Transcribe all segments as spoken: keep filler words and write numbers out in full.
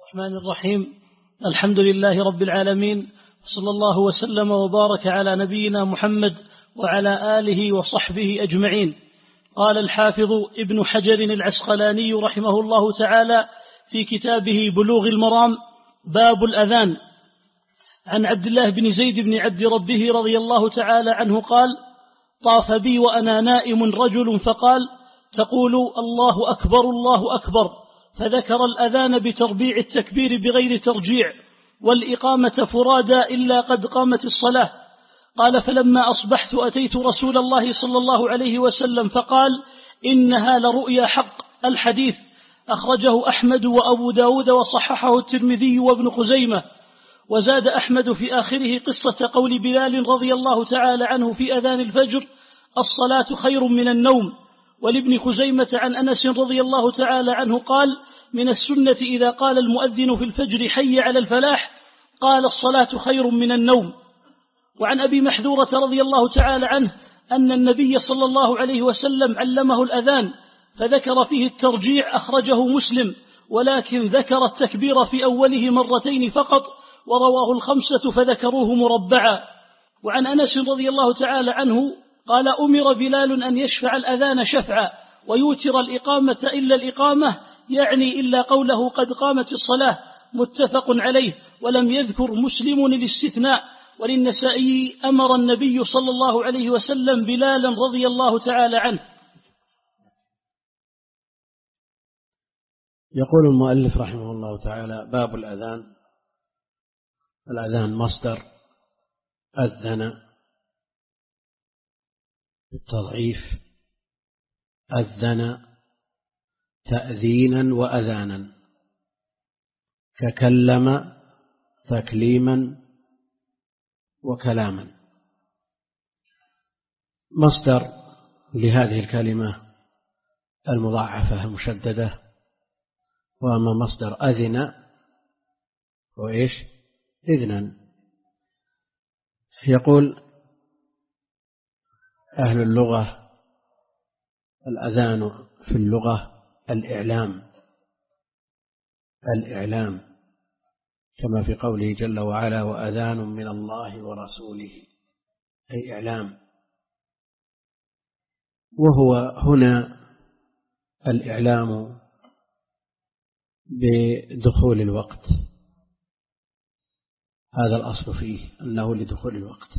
الرحمن الرحيم. الحمد لله رب العالمين، صلى الله وسلم وبارك على نبينا محمد وعلى آله وصحبه أجمعين. قال الحافظ ابن حجر العسقلاني رحمه الله تعالى في كتابه بلوغ المرام: باب الأذان. عن عبد الله بن زيد بن عبد ربه رضي الله تعالى عنه قال: طاف بي وأنا نائم رجل فقال: تقول الله أكبر الله أكبر، فذكر الأذان بتربيع التكبير بغير ترجيع، والإقامة فرادى إلا قد قامت الصلاة. قال: فلما أصبحت أتيت رسول الله صلى الله عليه وسلم فقال: إنها لرؤيا حق. الحديث أخرجه أحمد وأبو داود وصححه الترمذي وابن خزيمة. وزاد أحمد في آخره قصة قول بلال رضي الله تعالى عنه في أذان الفجر: الصلاة خير من النوم. ولابن خزيمة عن أنس رضي الله تعالى عنه قال: من السنة إذا قال المؤذن في الفجر حي على الفلاح قال: الصلاة خير من النوم. وعن أبي محذورة رضي الله تعالى عنه أن النبي صلى الله عليه وسلم علمه الأذان فذكر فيه الترجيع، أخرجه مسلم، ولكن ذكر التكبير في أوله مرتين فقط، ورواه الخمسة فذكروه مربعا. وعن أنس رضي الله تعالى عنه قال: أمر بلال أن يشفع الأذان شفعا ويوتر الإقامة إلا الإقامة، يعني إلا قوله قد قامت الصلاة، متفق عليه، ولم يذكر مسلم الاستثناء. وللنسائي: أمر النبي صلى الله عليه وسلم بلالا رضي الله تعالى عنه. يقول المؤلف رحمه الله تعالى: باب الأذان. الأذان مصدر أذن بالتضعيف، أذن تأذينا وأذانا، ككلم تكليما وكلاما. مصدر لهذه الكلمة المضاعفة المشددة. وأما مصدر أذن وإيش؟ إذنا. يقول أهل اللغة: الأذان في اللغة الإعلام، الإعلام كما في قوله جل وعلا: وأذان من الله ورسوله، أي إعلام. وهو هنا الإعلام بدخول الوقت، هذا الأصل فيه أنه لدخول الوقت،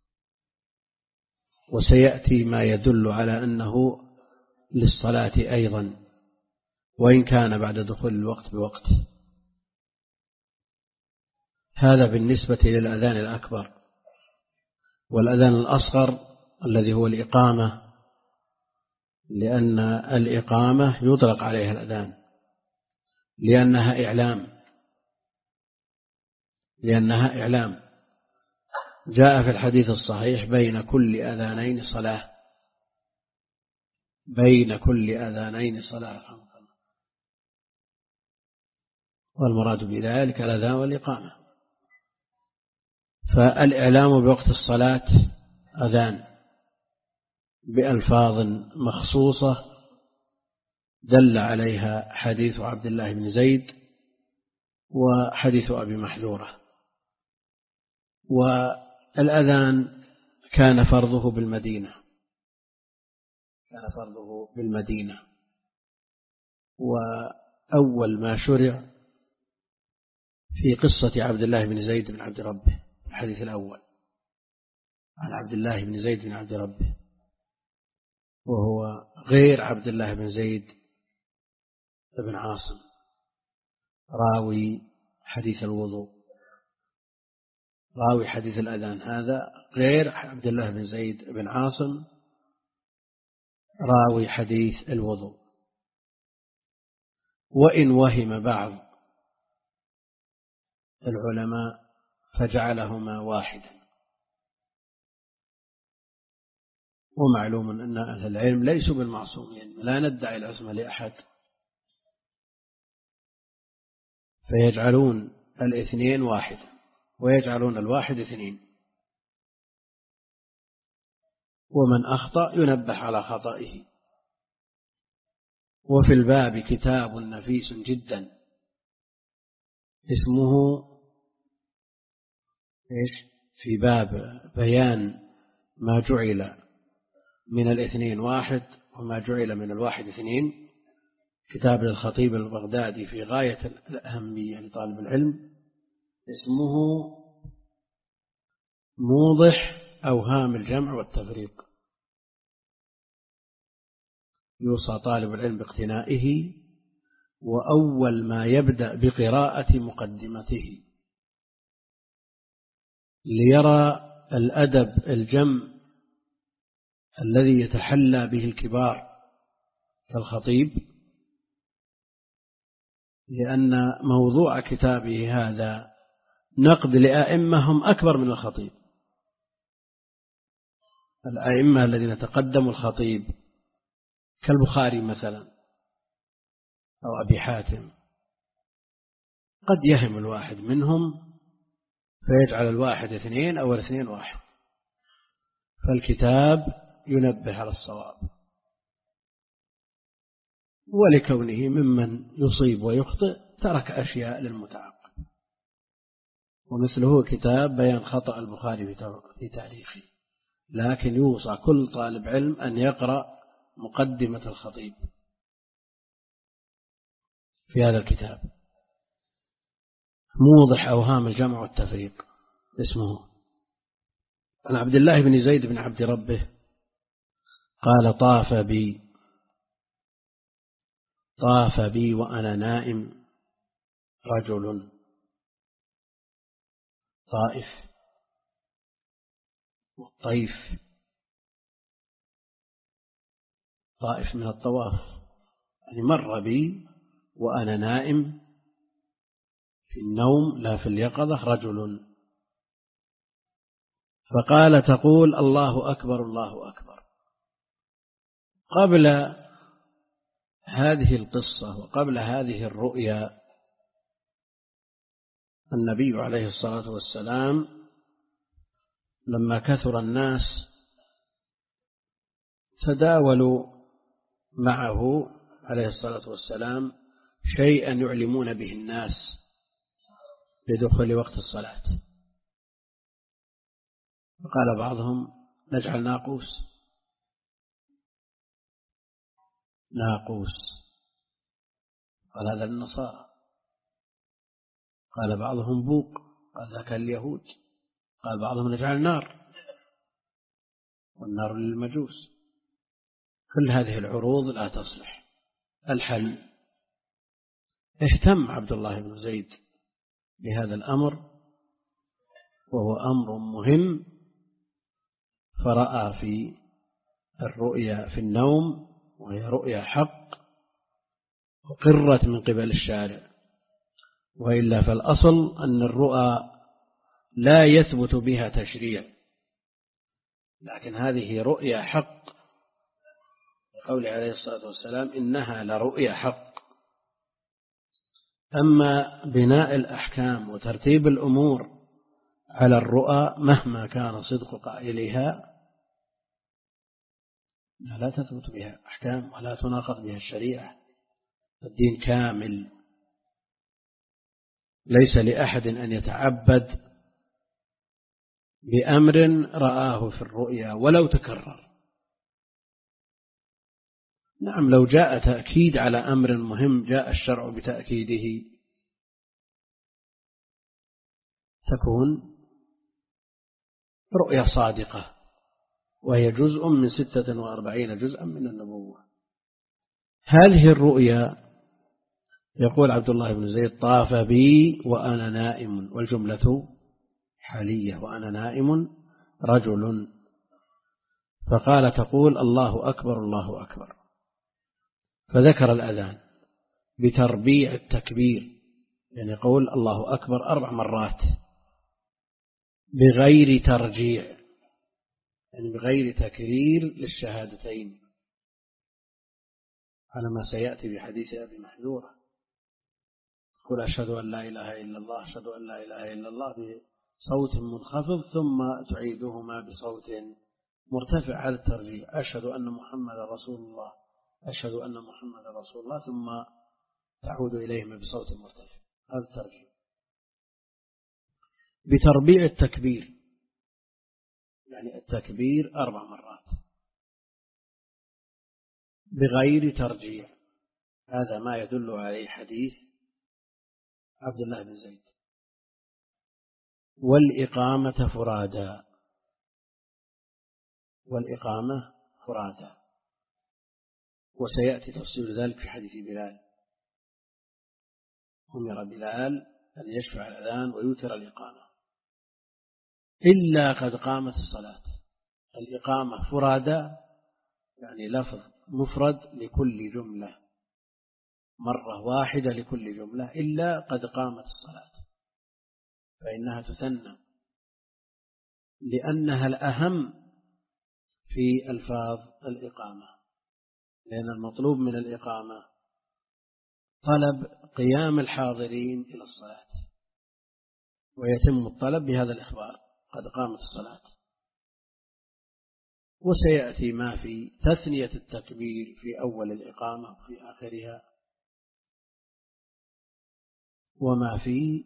وسيأتي ما يدل على أنه للصلاة أيضا، وإن كان بعد دخول الوقت بوقت. هذا بالنسبة للأذان الأكبر. والأذان الأصغر الذي هو الإقامة، لأن الإقامة يطلق عليها الأذان لأنها إعلام، لأنها إعلام. جاء في الحديث الصحيح: بين كل أذانين صلاة، بين كل أذانين صلاة، والمراد بذلك الأذان والإقامة. فالإعلام بوقت الصلاة أذان بألفاظ مخصوصة دل عليها حديث عبد الله بن زيد وحديث أبي محذورة. والأذان كان فرضه بالمدينة، كان فرضه بالمدينة. وأول ما شرع في قصة عبد الله بن زيد بن عبد ربه، الحديث الأول عن عبد الله بن زيد بن عبد ربه، وهو غير عبد الله بن زيد بن عاصم راوي حديث الوضوء، راوي حديث الأذان، هذا غير عبد الله بن زيد بن عاصم راوي حديث الوضوء. وإن وهم بعض العلماء فجعلهما واحدا. ومعلوم أن أهل العلم ليسوا بالمعصومين، لا ندعي العصمة لأحد، فيجعلون الاثنين واحدا ويجعلون الواحد اثنين، ومن أخطأ ينبه على خطئه. وفي الباب كتاب نفيس جدا اسمه إيش؟ في باب بيان ما جعل من الاثنين واحد وما جعل من الواحد اثنين، كتاب للخطيب البغدادي في غاية الأهمية لطالب العلم، اسمه موضح أوهام الجمع والتفريق. يوصى طالب العلم باقتنائه، وأول ما يبدأ بقراءة مقدمته ليرى الأدب الجم الذي يتحلى به الكبار كالخطيب، لأن موضوع كتابه هذا نقد لأئمة هم أكبر من الخطيب. الأئمة الذين تقدموا الخطيب كالبخاري مثلا أو أبي حاتم قد يهم الواحد منهم فيجعل الواحد اثنين أو الاثنين واحد، فالكتاب ينبه على الصواب، ولكونه ممن يصيب ويخطئ ترك أشياء للمتعقب، ومثله كتاب بيان خطأ البخاري في تاريخه. لكن يوصى كل طالب علم أن يقرأ مقدمة الخطيب في هذا الكتاب، موضح أوهام الجمع والتفريق اسمه. عن عبد الله بن زيد بن عبد ربه قال: طاف بي طاف بي وأنا نائم رجل. طائف والطيف، طائف من الطواف، يعني مر بي وأنا نائم في النوم لا في اليقظة رجل، فقال: تقول الله أكبر الله أكبر. قبل هذه القصة وقبل هذه الرؤيا النبي عليه الصلاة والسلام لما كثر الناس تداولوا معه عليه الصلاة والسلام شيئا يعلمون به الناس لدخول وقت الصلاة، فقال بعضهم: نجعل ناقوس ناقوس قال: هذا النصارى. قال بعضهم: بوق قال: ذاك اليهود. قال بعضهم: نجعل نار، والنار للمجوس. كل هذه العروض لا تصلح. الحل: اهتم عبد الله بن زيد بهذا الأمر، وهو أمر مهم، فرأى في الرؤيا في النوم، وهي رؤيا حق وقرت من قبل الشارع، وإلا فالأصل أن الرؤى لا يثبت بها تشريع، لكن هذه رؤيا حق، قول عليه الصلاة والسلام: إنها لرؤيا حق. أما بناء الأحكام وترتيب الأمور على الرؤى مهما كان صدق قائلها لا تثبت بها أحكام ولا تناقض بها الشريعة. الدين كامل، ليس لأحد أن يتعبد بأمر رآه في الرؤيا ولو تكرر. نعم، لو جاء تأكيد على أمر مهم جاء الشرع بتأكيده، تكون رؤيا صادقة، وهي جزء من ستة وأربعين جزءا من النبوة. هذه الرؤيا يقول عبد الله بن زيد: طاف بي وأنا نائم، والجملة حالية، وأنا نائم رجل، فقال: تقول الله أكبر الله أكبر. فذكر الأذان بتربيع التكبير، يعني قول الله أكبر أربع مرات بغير ترجيع، يعني بغير تكرير للشهادتين، على ما سيأتي بحديث أبي محذورة: قل أشهد أن لا إله إلا الله أشهد أن لا إله إلا الله بصوت منخفض، ثم تعيدهما بصوت مرتفع على الترجيع: أشهد أن محمد رسول الله أشهد أن محمد رسول الله، ثم تعود إليهما بصوت مرتفع، هذا الترجيع. بتربيع التكبير، يعني التكبير أربع مرات بغير ترجيع. هذا ما يدل عليه حديث عبد الله بن زيد. والإقامة فرادا، والإقامة فرادا، وسيأتي تفصيل ذلك في حديث بلال. أمر بلال أن يشفع الأذان ويوتر الإقامة إلا قد قامت الصلاة. الإقامة فرادا يعني لفظ مفرد لكل جملة، مرة واحدة لكل جملة، إلا قد قامت الصلاة، فإنها تثنى لأنها الأهم في ألفاظ الإقامة، لأن المطلوب من الإقامة طلب قيام الحاضرين إلى الصلاة، ويتم الطلب بهذا الإخبار قد قامت الصلاة. وسيأتي ما في تثنية التكبير في أول الإقامة وفي آخرها، وما في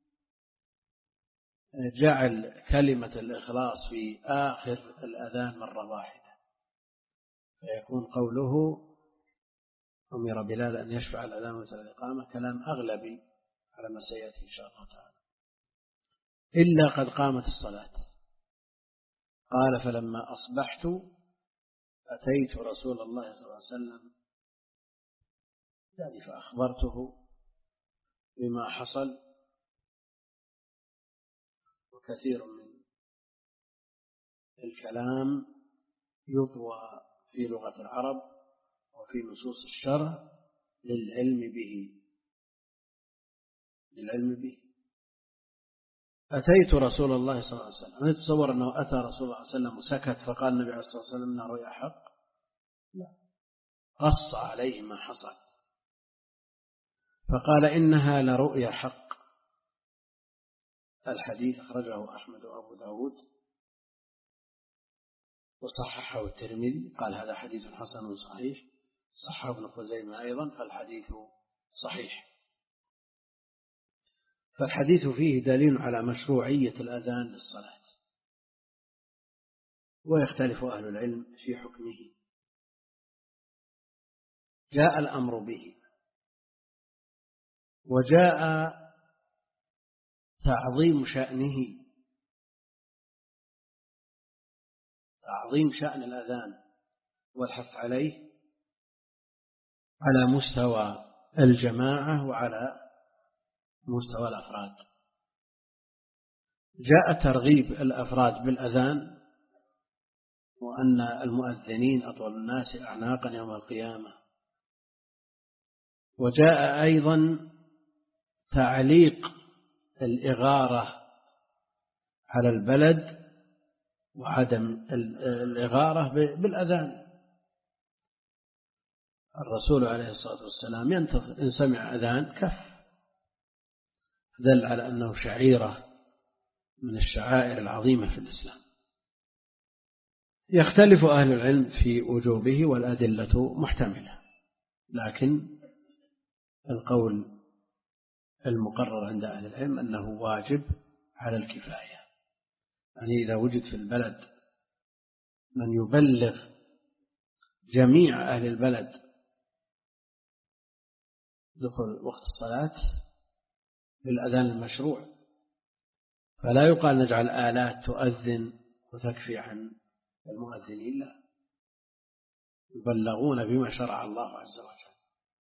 جعل كلمة الإخلاص في آخر الأذان مرة واحدة، فيكون قوله أمر بلال أن يشفع الأذان ويوتر الإقامة كلام أغلبي على ما سيأتي إن شاء الله تعالى. إلا قد قامت الصلاة. قال فلما أصبحت أتيت رسول الله صلى الله عليه وسلم يعني فأخبرته بما حصل. وكثير من الكلام يطوى في لغة العرب وفي نصوص الشرع للعلم به للعلم به أتيت رسول الله صلى الله عليه وسلم. نتصور أنه أتى رسول الله صلى الله عليه وسلم وسكت فقال النبي عليه الصلاة والسلام إنها رؤيا حق، لا، قص عليه ما حصل فقال إنها لرؤيا حق. الحديث أخرجه أحمد وأبو داود وصححه الترمذي، قال هذا حديث حسن صحيح، صححه ابن خزيمة أيضا، فالحديث صحيح. فالحديث فيه دليل على مشروعية الأذان للصلاة، ويختلف أهل العلم في حكمه. جاء الأمر به، وجاء تعظيم شأنه، تعظيم شأن الأذان والحث عليه على مستوى الجماعة وعلى مستوى الأفراد. جاء ترغيب الأفراد بالأذان، وأن المؤذنين أطول الناس أعناقا يوم القيامة. وجاء أيضا تعليق الإغارة على البلد وعدم الإغارة بالأذان. الرسول عليه الصلاة والسلام ينتظر إن سمع أذان كف، دل على أنه شعيرة من الشعائر العظيمة في الإسلام. يختلف أهل العلم في وجوبه والأدلة محتملة، لكن القول المقرر عند أهل العلم أنه واجب على الكفاية، يعني إذا وجد في البلد من يبلغ جميع أهل البلد دخول وقت الصلاة بالأذان المشروع، فلا يقال نجعل آلات تؤذن وتكفي عن المؤذنين، لا، يبلغون بما شرع الله عز وجل.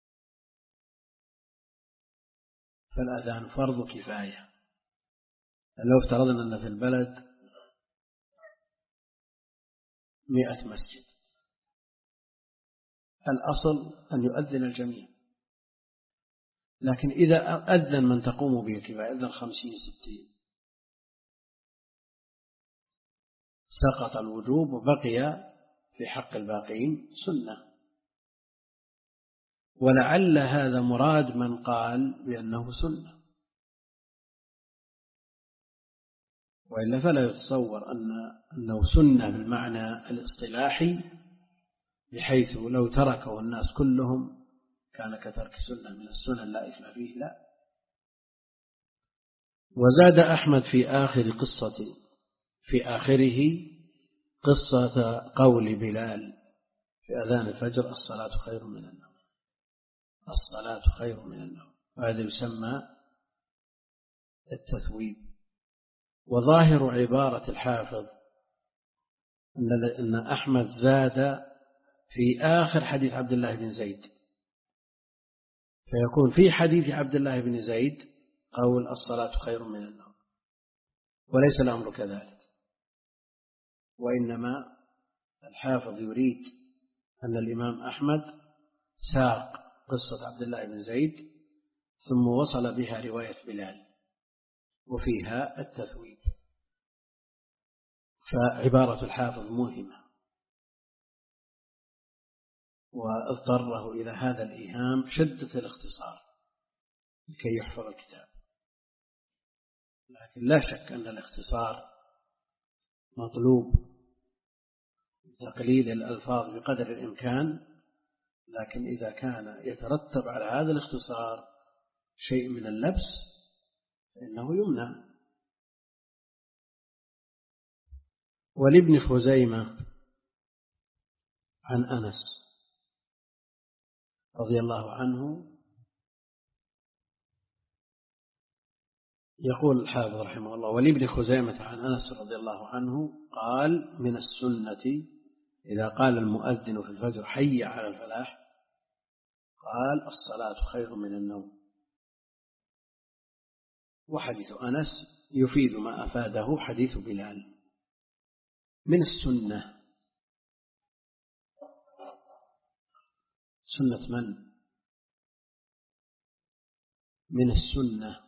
فالأذان فرض كفاية. لو افترضنا أن في البلد مئة مسجد، الأصل أن يؤذن الجميع، لكن إذا أذن من تقوم به الكفاية، أذن خمسين ستين، سقط الوجوب وبقي في حق الباقين سنة. ولعل هذا مراد من قال بأنه سنة، وإلا فلا يتصور أن أنه سنة بالمعنى الاصطلاحي، بحيث لو تركه الناس كلهم كان كترك سنة من السنن لا إثم فيه، لا، وزاد أحمد في آخر قصة في آخره قصة قول بلال في أذان الفجر: الصلاة خير من النوم، الصلاة خير من النوم. هذا يسمى التثويب. وظاهر عبارة الحافظ أن أحمد زاد في آخر حديث عبد الله بن زيد، فيكون في حديث عبد الله بن زيد قول الصلاة خير من النوم، وليس الأمر كذلك، وإنما الحافظ يريد أن الإمام أحمد ساق قصة عبد الله بن زيد ثم وصل بها رواية بلال وفيها التثويب. فعبارة الحافظ مهمة، واضطره إلى هذا الإيهام شدة الاختصار لكي يحفظ الكتاب. لكن لا شك أن الاختصار مطلوب، تقليل الألفاظ بقدر الإمكان، لكن إذا كان يترتب على هذا الاختصار شيء من اللبس فإنه يمنع. ولابن خزيمة عن أنس رضي الله عنه يقول الحافظ رحمه الله: ولابن خزيمة عن أنس رضي الله عنه قال: من السنة إذا قال المؤذن في الفجر حي على الفلاح قال الصلاة خير من النوم. وحديث أنس يفيد ما أفاده حديث بلال. من السنة، سنة من؟ من السنة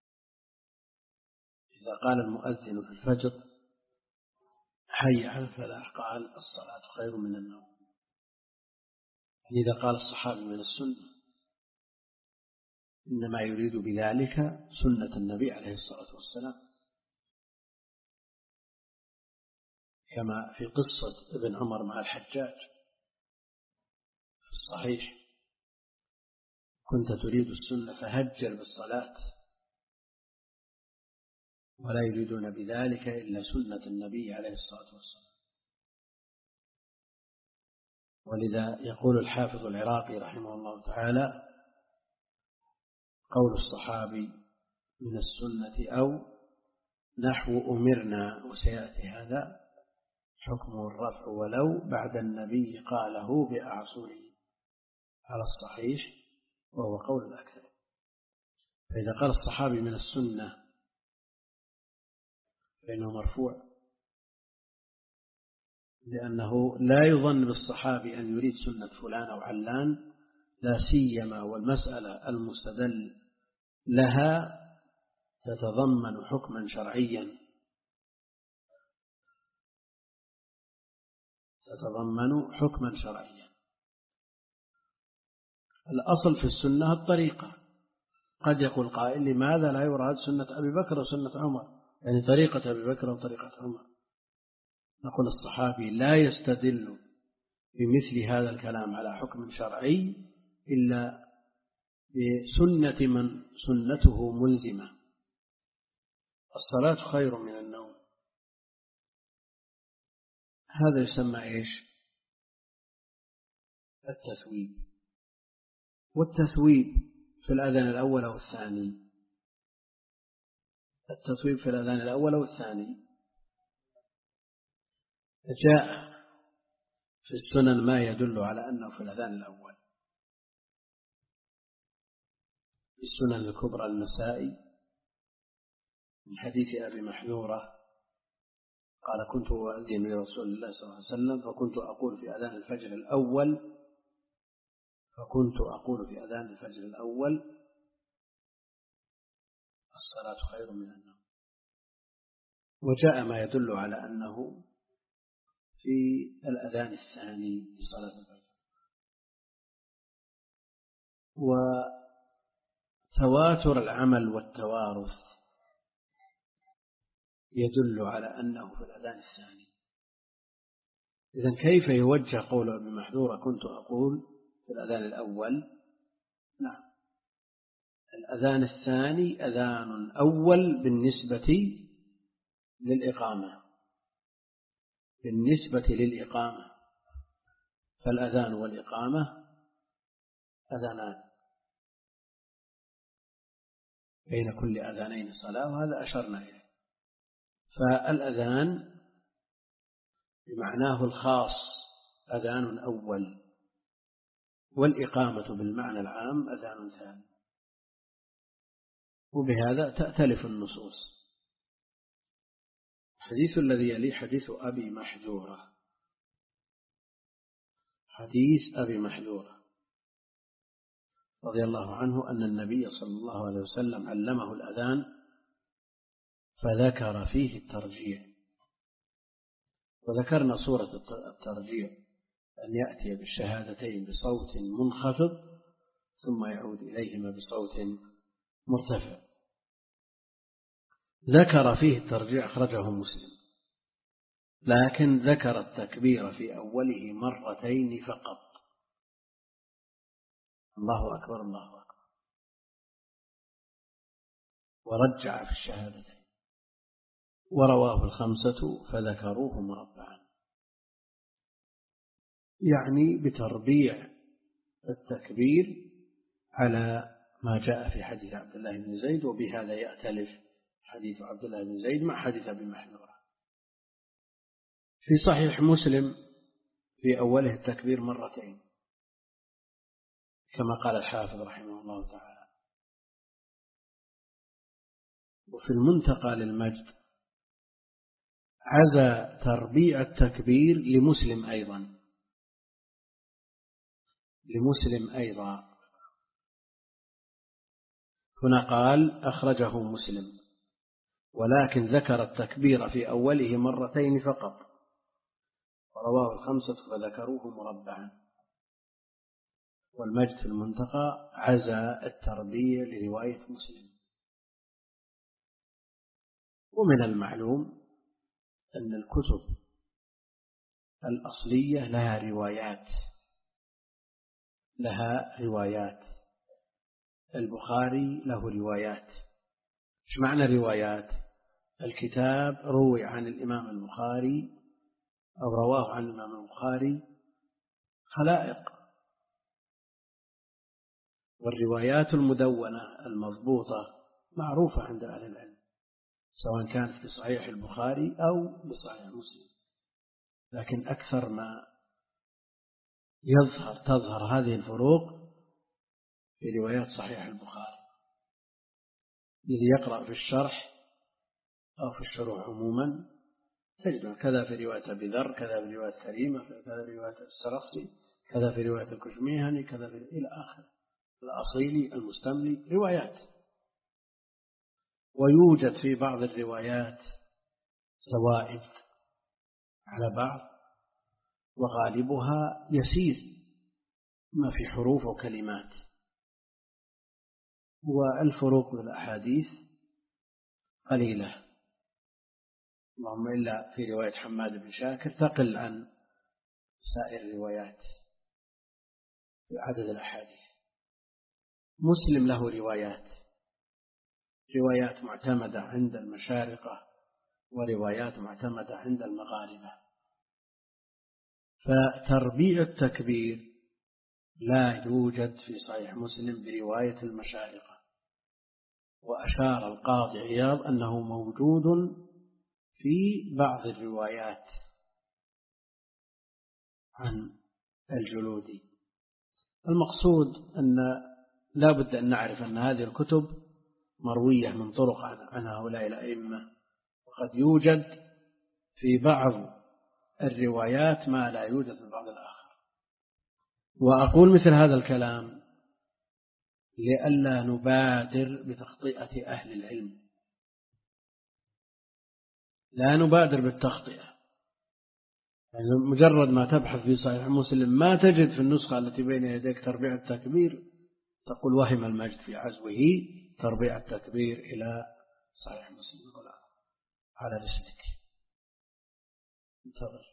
إذا قال المؤذن في الفجر حي على الفلاح قال الصلاة خير من النوم. يعني إذا قال الصحابي من السنة إنما يريد بذلك سنة النبي عليه الصلاة والسلام، كما في قصة ابن عمر مع الحجاج في الصحيح: كنت تريد السنة فهجر بالصلاة، ولا يريدون بذلك إلا سنة النبي عليه الصلاة والسلام. ولذا يقول الحافظ العراقي رحمه الله تعالى: قول الصحابي من السنة أو نحو أمرنا، وسيأتي هذا حكمه الرفع ولو بعد النبي قاله بأعصره على الصحيح، وهو قول الأكثر. فإذا قال الصحابي من السنة فإنه مرفوع، لأنه لا يظن بالصحابي أن يريد سنة فلان أو علان، لا سيما والمسألة المستدل لها تتضمن حكما شرعيا تتضمن حكما شرعيا. الأصل في السنة الطريقة. قد يقول قائل: لماذا لا يراد سنة أبي بكر وسنة عمر، يعني طريقة أبي بكر وطريقة عمر؟ نقول الصحابي لا يستدل بمثل هذا الكلام على حكم شرعي إلا بسنة من سنته ملزمة. الصلاة خير من النوم، هذا يسمى إيش؟ التثويب. والتثويب في الأذان الأول أو الثاني؟ التثويب في الأذان الأول أو الثاني؟ جاء في السنن ما يدل على أنه في الأذان الأول. في السنن الكبرى النسائي من حديث أبي محذورة قال: كنت أؤذن لرسول الله صلى الله عليه وسلم فكنت أقول في أذان الفجر الأول فكنت أقول في أذان الفجر الأول الصلاة خير من النوم. وجاء ما يدل على أنه في الأذان الثاني لصلاة الفجر. وتواتر العمل والتوارث يدل على أنه في الأذان الثاني. إذن كيف يوجه قول ابن محذورة كنت أقول في الأذان الأول؟ نعم، الأذان الثاني أذان أول بالنسبة للإقامة بالنسبة للإقامة فالأذان والإقامة أذانان، بين كل أذانين صلاة، وهذا أشرنا إليه. فالأذان بمعناه الخاص أذان أول، والإقامة بالمعنى العام أذان ثاني، وبهذا تأتلف النصوص. الحديث الذي يلي حديث أبي محذورة، حديث أبي محذورة رضي الله عنه أن النبي صلى الله عليه وسلم علمه الأذان فذكر فيه الترجيع، وذكرنا صورة الترجيع أن يأتي بالشهادتين بصوت منخفض ثم يعود إليهما بصوت مرتفع. ذكر فيه الترجيع أخرجه مسلم، لكن ذكر التكبير في أوله مرتين فقط، الله أكبر الله أكبر، ورجع في الشهادتين، ورواه الخمسة فذكروه مربعا، يعني بتربيع التكبير على ما جاء في حديث عبد الله بن زيد، وبهذا يأتلف حديث عبد الله بن زيد مع حديث أبي محذورة. في صحيح مسلم في أوله التكبير مرتين كما قال الحافظ رحمه الله تعالى. وفي المنتقى للمجد عزى تربيع التكبير لمسلم أيضا لمسلم أيضا هنا قال أخرجه مسلم، ولكن ذكر التكبير في أوله مرتين فقط، ورواه الخمسة فذكروه مربعا. والمجد في المنتقى عزى التربيع لرواية مسلم. ومن المعلوم أن الكتب الأصلية لها روايات لها روايات البخاري له روايات. إيش معنى روايات؟ الكتاب روي عن الإمام البخاري أو رواه عن الإمام البخاري خلائق، والروايات المدونة المضبوطة معروفة عند أهل العلم، سواء كانت في صحيح البخاري أو بصحيح مسلم، لكن أكثر ما يظهر تظهر هذه الفروق في روايات صحيح البخاري. الذي يقرأ في الشرح أو في الشروح عموما تجد كذا في رواية أبي ذر، كذا في رواية كريمة، كذا في رواية السرخسي، كذا في رواية الكشميهني، كذا في إلى آخر الأصيلي المستملي، روايات. ويوجد في بعض الروايات زوائد على بعض، وغالبها يسير ما في حروف وكلمات. والفروق بالأحاديث قليلة، اللهم إلا في رواية حماد بن شاكر تقل عن سائر الروايات في عدد الأحاديث. مسلم له روايات روايات معتمدة عند المشارقة وروايات معتمدة عند المغاربة. فتربيع التكبير لا يوجد في صحيح مسلم برواية المشارقة، وأشار القاضي عياض أنه موجود في بعض الروايات عن الجلودي. المقصود أن لا بد أن نعرف أن هذه الكتب مروية من طرق عن هؤلاء الأئمة، وقد يوجد في بعض الروايات ما لا يوجد في بعض الآخر. وأقول مثل هذا الكلام لئلا نبادر بتخطئة أهل العلم، لا نبادر بالتخطئة. يعني مجرد ما تبحث في صحيح مسلم ما تجد في النسخة التي بين يديك تربيع التكبير تقول وهم المجد في عزوه تربيع التكبير إلى صحيح مسلم، ولا على رسلك انتظر.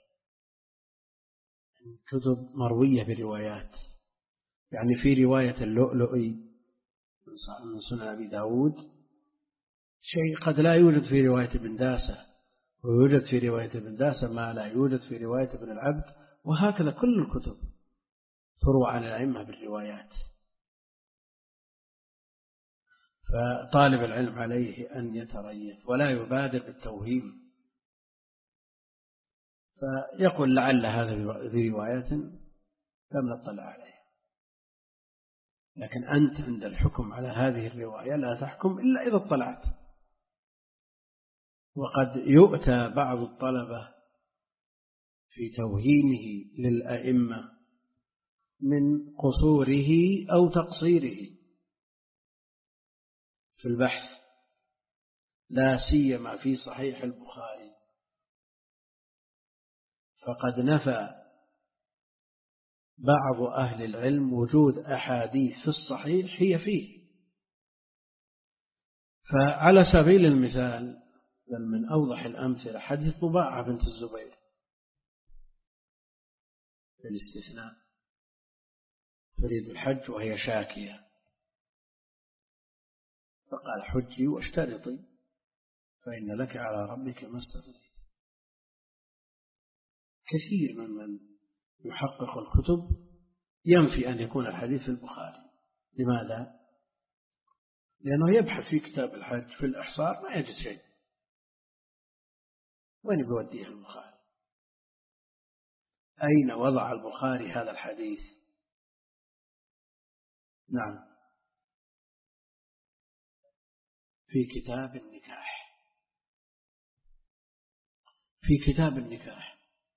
كتب مروية بروايات، يعني في رواية اللؤلؤي من سنن أبي داود شيء قد لا يوجد في رواية ابن داسة، ويوجد في رواية ابن داسة ما لا يوجد في رواية ابن العبد، وهكذا كل الكتب تروى عن الأئمة بالروايات. فطالب العلم عليه أن يتريث ولا يبادر بالتوهيم، فيقول لعل هذا في روايات لم نطلع عليها، لكن أنت عند الحكم على هذه الرواية لا تحكم إلا إذا اطلعت. وقد يؤتى بعض الطلبة في توهيمه للأئمة من قصوره أو تقصيره في البحث، لا سيما في صحيح البخاري، فقد نفى بعض أهل العلم وجود أحاديث في الصحيح هي فيه. فعلى سبيل المثال بل من أوضح الأمثلة حديث طباعة بنت الزبير في الاستثناء، تريد الحج وهي شاكية فقال حجي واشترطي فإن لك على ربك ما استطعت. كثير ممن يحقق الكتب ينفي أن يكون الحديث في البخاري. لماذا؟ لأنه يبحث في كتاب الحج في الإحصار ما يجد شيء، وين بيوديه البخاري؟ أين وضع البخاري هذا الحديث؟ نعم، في كتاب النكاح. في كتاب النكاح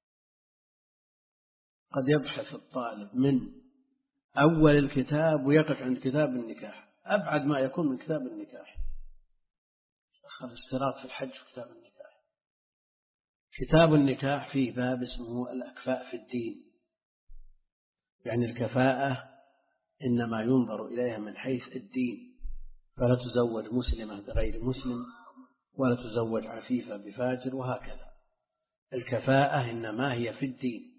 قد يبحث الطالب من أول الكتاب ويقف عند كتاب النكاح، أبعد ما يكون من كتاب النكاح. أخذ اشتراط في الحج في كتاب النكاح. كتاب النكاح فيه باب اسمه الأكفاء في الدين، يعني الكفاءة إنما ينظر إليها من حيث الدين، فلا تزوج مسلمة بغير مسلم ولا تزوج عفيفة بفاجر، وهكذا. الكفاءة إنما هي في الدين.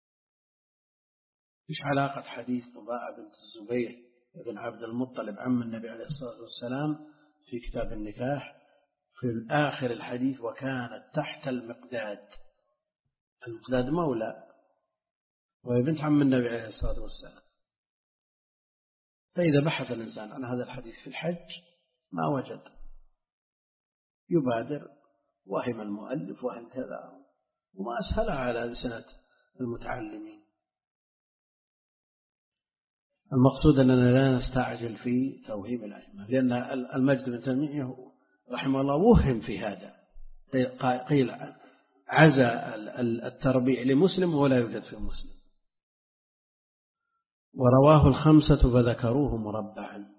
إيش علاقة حديث طباعة بنت الزبير بن عبد المطلب عم النبي عليه الصلاة والسلام في كتاب النكاح في آخر الحديث وكانت تحت المقداد؟ المقداد مولى وهي بنت عم النبي عليه الصلاة والسلام. فإذا بحث الإنسان عن هذا الحديث في الحج ما وجد، يبادر وهم المؤلف وهم كذا، وما أسهلها على ألسنة المتعلمين. المقصود أننا لا نستعجل في توهيم الأئمة، لأن المجد بن تيمية رحمه الله وهم في هذا، قيل عزى التربيع لمسلم ولا يوجد في مسلم. ورواه الخمسة فذكروه مربعا.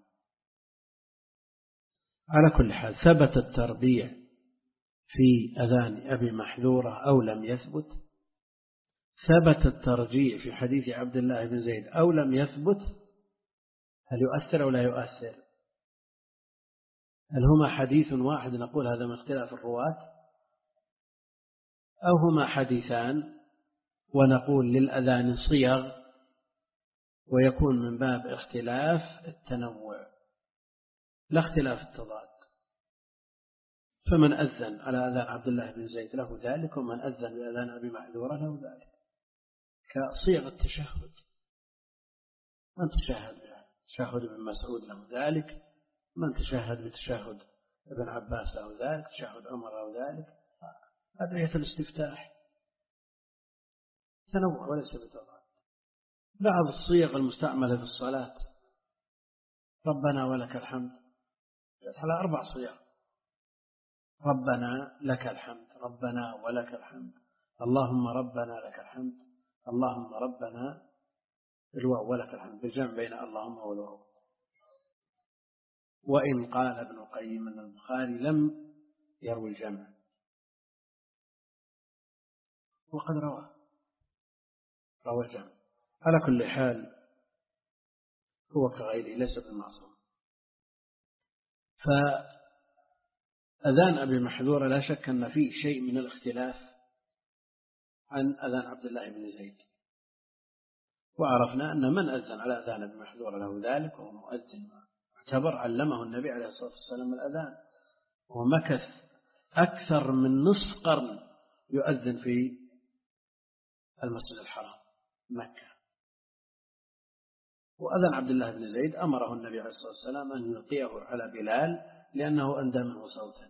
على كل حال ثبت التربيع في أذان أبي محذورة أو لم يثبت، ثبت الترجيع في حديث عبد الله بن زيد أو لم يثبت، هل يؤثر أو لا يؤثر؟ هل هما حديث واحد نقول هذا من اختلاف الرواة، أو هما حديثان ونقول للأذان صيغ ويكون من باب اختلاف التنوع لا اختلاف التضاد؟ فمن أذن على أذان عبد الله بن زيد له ذلك، ومن أذن بأذان أبي محذورة له ذلك، كصيغ التشهد. من تشهد تشهد ابن مسعود له ذلك، من تشهد بتشهد ابن عباس له ذلك، تشهد عمر له ذلك. أدعية الاستفتاح تنوع وليس بتضاد. بعض الصيغ المستعملة في الصلاة ربنا ولك الحمد على أربع صيغ: ربنا لك الحمد، ربنا ولك الحمد، اللهم ربنا لك الحمد، اللهم ربنا الواو ولك الحمد، بالجمع بين اللهم والواو. وإن قال ابن القيم أن البخاري لم يروي الجمع وقد روى روى الجمع. على كل حال هو كغيره ليس بالمعصوم. فأذان أبي محذورة لا شك أن فيه شيء من الاختلاف عن أذان عبد الله بن زيد، وعرفنا أن من أذن على أذان أبي محذورة له ذلك وهو مؤذن اعتبر علمه النبي عليه الصلاة والسلام الأذان، ومكث أكثر من نصف قرن يؤذن في المسجد الحرام مكة. وأذن عبد الله بن زيد أمره النبي عليه الصلاة والسلام أن يلقيه على بلال لأنه أندى منه صوتا،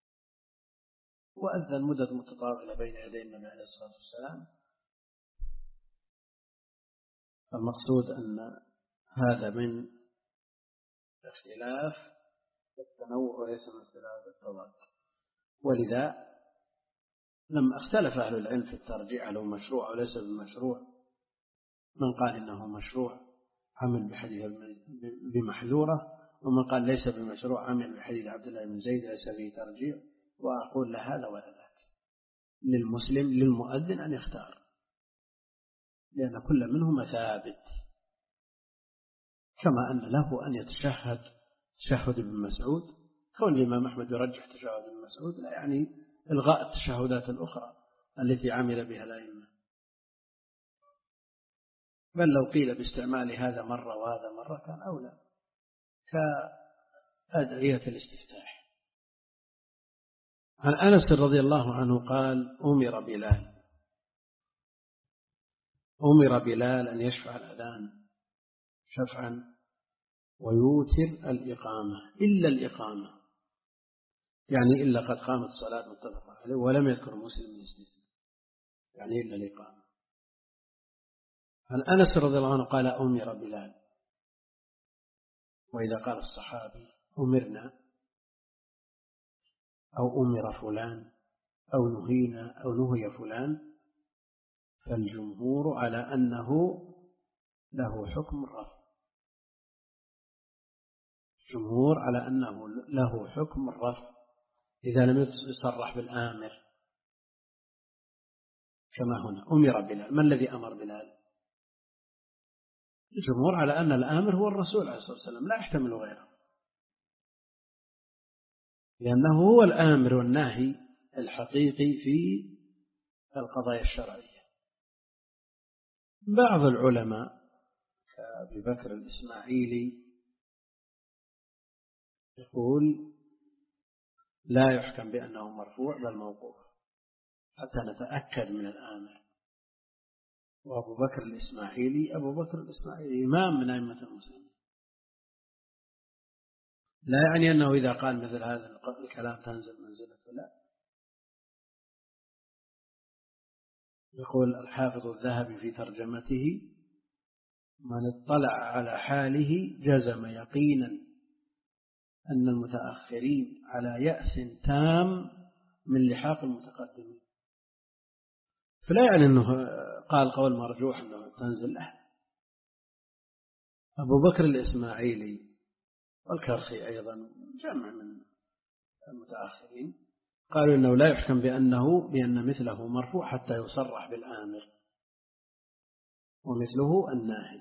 وأذن مدة متطاولة بين يدي النبي عليه الصلاة والسلام. المقصود أن هذا من اختلاف التنوع وليس من اختلاف التضاد، ولذا لما اختلف أهل العلم في الترجيع هل هو مشروع وليس بمشروع، من قال إنه مشروع عمل بحديث بمحذورة، ومن قال ليس بمشروع عمل بحديث عبد الله بن زيد ليس فيه ترجيع. وأقول لا هذا ولا ذاك، للمسلم للمؤذن أن يختار، لأن كل منهما ثابت، كما أن له أن يتشهد تشهد ابن مسعود. كون الإمام أحمد يرجح تشهد ابن مسعود لا يعني إلغاء التشهدات الأخرى التي عمل بها الأئمة، بل لو قيل باستعمال هذا مرة وهذا مرة كان أولى، كأدعية الاستفتاح. عن أنس رضي الله عنه قال أمر بلال أمر بلال أن يشفع الأذان شفعا ويوتر الإقامة إلا الإقامة، يعني إلا قد قامت الصلاة متفق عليه، ولم يذكر مسلم الاستثناء، يعني إلا الإقامة. عن أنس رضي الله عنه قال أمر بلال. وإذا قال الصحابي أمرنا أو أمر فلان أو نهينا أو نهي فلان فالجمهور على أنه له حكم الرفع، الجمهور على أنه له حكم الرفع إذا لم يصرح بالآمر، كما هنا أمر بلال. ما الذي أمر بلال؟ الجمهور على أن الآمر هو الرسول عليه الصلاة والسلام، لا يحتمل غيره، لأنه هو الآمر والناهي الحقيقي في القضايا الشرعية. بعض العلماء كأبي بكر الإسماعيلي يقول لا يحكم بأنه مرفوع بل موقوف حتى نتأكد من الآمر. وأبو بكر الإسماعيلي أبو بكر الإسماعيلي إمام من أئمة المسلمين، لا يعني أنه إذا قال مثل هذا الكلام تنزل منزلته، لا. يقول الحافظ الذهبي في ترجمته من اطلع على حاله جزم يقينا أن المتأخرين على يأس تام من لحاق المتقدمين. فلا يعني أنه قال قول مرجوح أنه تنزل له. أبو بكر الإسماعيلي والكرخي أيضا جمع من المتأخرين قالوا إنه لا يحكم بأنه بأن مثله مرفوع حتى يصرح بالآمر ومثله الناهي.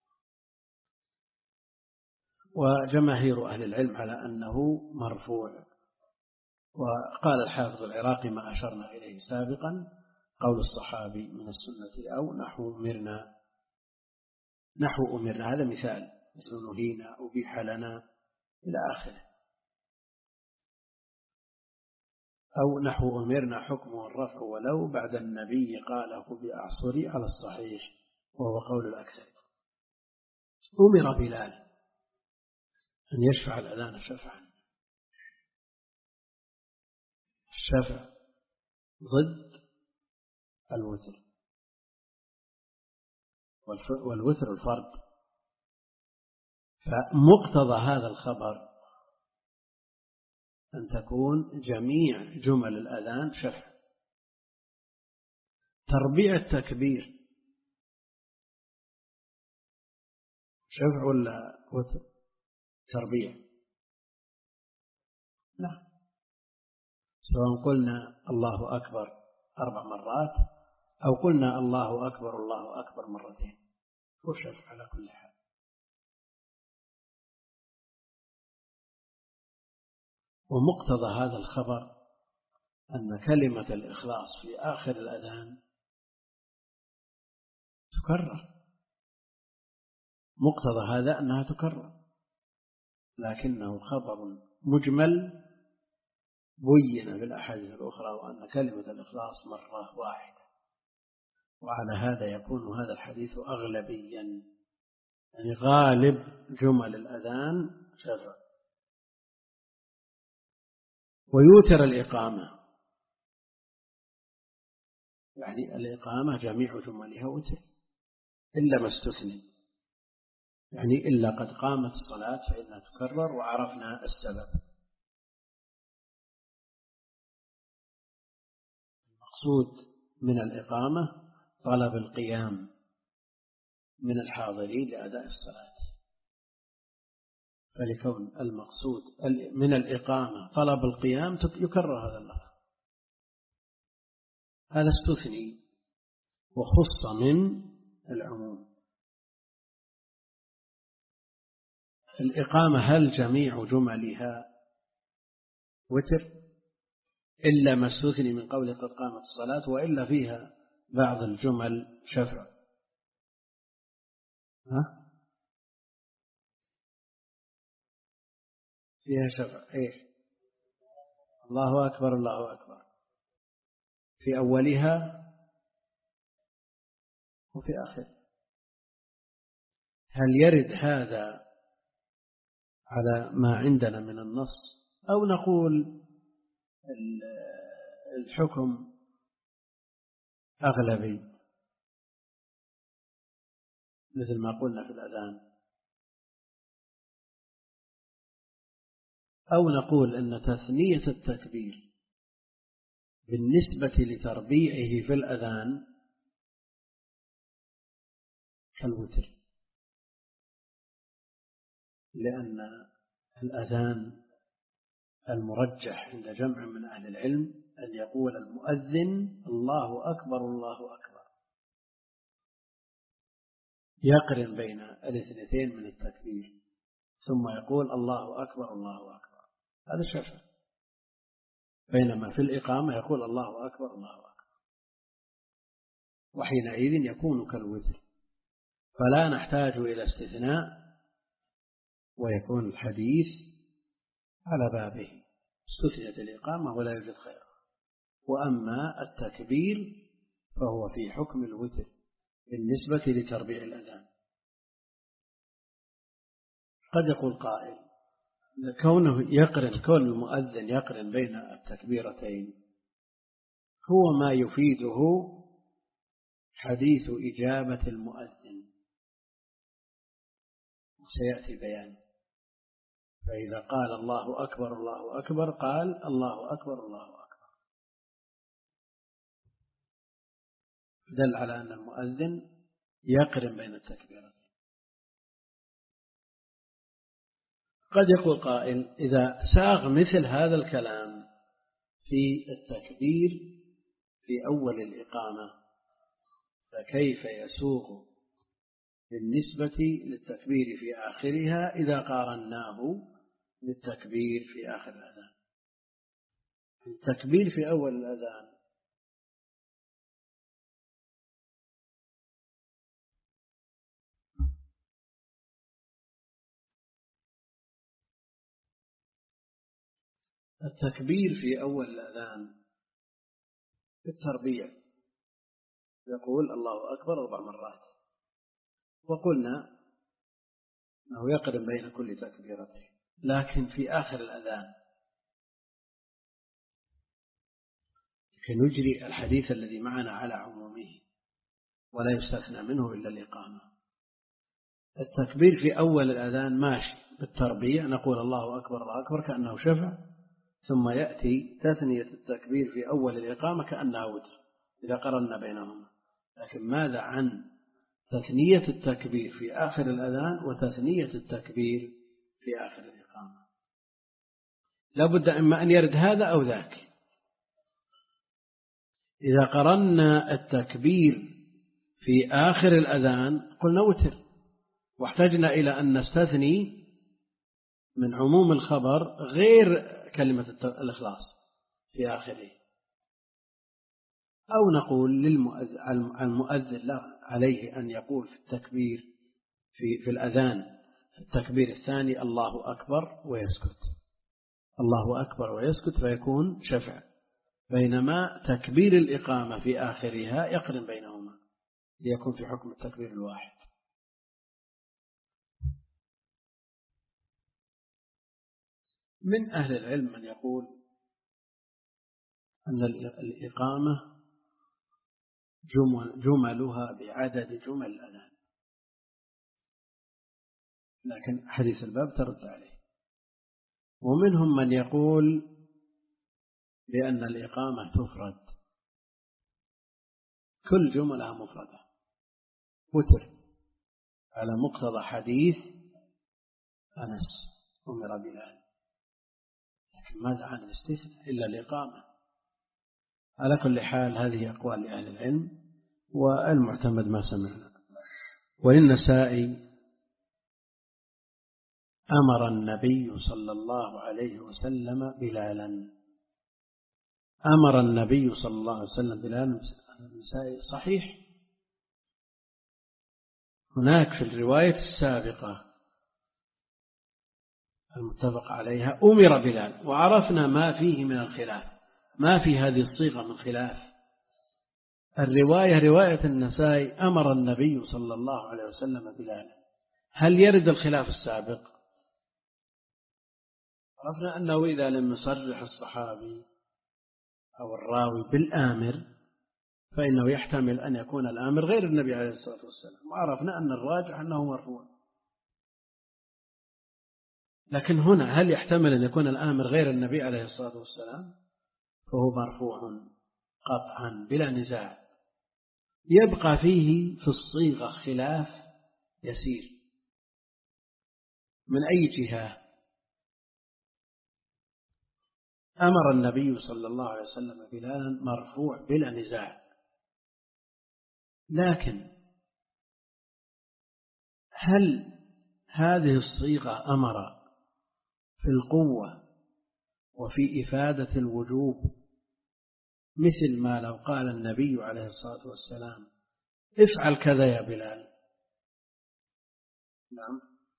وجماهير أهل العلم على أنه مرفوع. وقال الحافظ العراقي ما أشرنا إليه سابقا قول الصحابي من السنة أو نحو أمرنا نحو أمرنا، هذا مثال، مثل نهينا أبيح لنا إلى آخره. أو نحو أمرنا حكمه الرفع ولو بعد النبي قاله بأعصري على الصحيح وهو قول الأكثر. أمر بلال أن يشفع الأذان شفعا، الشفع ضد الوتر، والوتر الفرد. فمقتضى هذا الخبر أن تكون جميع جمل الأذان شفع. تربيع التكبير شفع ولا وتر؟ تربيع، لا. سواء قلنا الله أكبر أربع مرات أو قلنا الله أكبر الله أكبر مرتين هو شفع على كل حال. ومقتضى هذا الخبر أن كلمة الإخلاص في آخر الأذان تكرر، مقتضى هذا أنها تكرر. لكنه خبر مجمل بين في الأحاديث الأخرى وأن كلمة الإخلاص مرة واحدة، وعلى هذا يكون هذا الحديث أغلبيا، يعني غالب جمل الأذان شفع. ويوتر الإقامة، يعني الإقامة جميع جملها وتر إلا ما استثني، يعني إلا قد قامت الصلاة فإنها تكرر وعرفنا السبب. المقصود من الإقامة طلب القيام من الحاضرين لأداء الصلاة، فلكون المقصود من الإقامة طلب القيام يكرر هذا اللفظ. هذا استثني وخص من العموم. الإقامة هل جميع جملها وتر إلا ما استثني من قول قد قامت الصلاة، وإلا فيها بعض الجمل شفع؟ ها؟ فيها شفع إيش؟ الله أكبر الله أكبر في أولها وفي آخرها. هل يرد هذا على ما عندنا من النص، أو نقول الحكم أغلبي مثل ما قلنا في الأذان، أو نقول أن تثنية التكبير بالنسبة لتربيعه في الأذان كالوتر، لأن الأذان المرجح عند جمع من أهل العلم أن يقول المؤذن الله أكبر الله أكبر، يقرن بين الاثنتين من التكبير ثم يقول الله أكبر الله أكبر، هذا الشفع. بينما في الإقامة يقول الله أكبر الله أكبر، وحينئذ يكون كالوتر، فلا نحتاج إلى استثناء ويكون الحديث على بابه، استثنت الإقامة ولا يوجد خير. وأما التكبير فهو في حكم الوتر بالنسبة لتربيع الأذان. قد يقول قائل كونه يقرن كون المؤذن يقرن بين التكبيرتين هو ما يفيده حديث إجابة المؤذن، وسيأتي بيان. فإذا قال الله أكبر الله أكبر قال الله أكبر الله أكبر، دل على أن المؤذن يقرن بين التكبيرتين. قد يقول قائل إذا ساغ مثل هذا الكلام في التكبير في أول الإقامة فكيف يسوغ بالنسبة للتكبير في آخرها إذا قارناه بالتكبير في آخر الأذان؟ التكبير في أول الأذان التكبير في أول الأذان بالتربيع يقول الله أكبر أربع مرات، وقلنا أنه يقرن بين كل تكبيرتين. لكن في آخر الأذان نجري الحديث الذي معنا على عمومه ولا يستثنى منه إلا الإقامة. التكبير في أول الأذان ماشي بالتربيع، نقول الله أكبر الله أكبر كأنه شفع، ثم يأتي تثنية التكبير في أول الإقامة كأنها وتر إذا قرنا بينهما. لكن ماذا عن تثنية التكبير في آخر الأذان وتثنية التكبير في آخر الإقامة؟ لابد إما أن يرد هذا أو ذاك. إذا قرنا التكبير في آخر الأذان قلنا وتر، واحتجنا إلى أن نستثني من عموم الخبر غير كلمة الإخلاص في آخره، أو نقول للمؤذن عليه أن يقول في التكبير في, في الأذان التكبير الثاني الله أكبر ويسكت، الله أكبر ويسكت فيكون شفع، بينما تكبير الإقامة في آخرها يقرن بينهما ليكون في حكم التكبير الواحد. من أهل العلم من يقول أن الإقامة جمل جملها بعدد جمل الأذان، لكن حديث الباب ترد عليه. ومنهم من يقول بأن الإقامة تفرد، كل جملة مفردة وتر على مقتضى حديث أنس أمر بلال، لكن ماذا عن الاستثناء إلا الإقامة؟ على كل حال هذه أقوال لأهل العلم، والمعتمد ما سمعنا. وللنسائي أمر النبي صلى الله عليه وسلم بلالا، أمر النبي صلى الله عليه وسلم بلالا. النسائي صحيح، هناك في الرواية السابقة المتفق عليها أمر بلال، وعرفنا ما فيه من الخلاف، ما في هذه الصيغة من خلاف. الرواية رواية النسائي أمر النبي صلى الله عليه وسلم بلالا، هل يرد الخلاف السابق؟ عرفنا أنه إذا لم يصرح الصحابي أو الراوي بالآمر فإنه يحتمل أن يكون الآمر غير النبي عليه الصلاة والسلام، وعرفنا أن الراجح أنه مرفوع. لكن هنا هل يحتمل أن يكون الآمر غير النبي عليه الصلاة والسلام؟ فهو مرفوع قطعا بلا نزاع. يبقى فيه في الصيغة خلاف يسير. من أي جهة؟ أمر النبي صلى الله عليه وسلم بلالا مرفوع بلا نزاع، لكن هل هذه الصيغة أمر في القوة وفي إفادة الوجوب، مثل ما لو قال النبي عليه الصلاة والسلام افعل كذا يا بلال؟ نعم،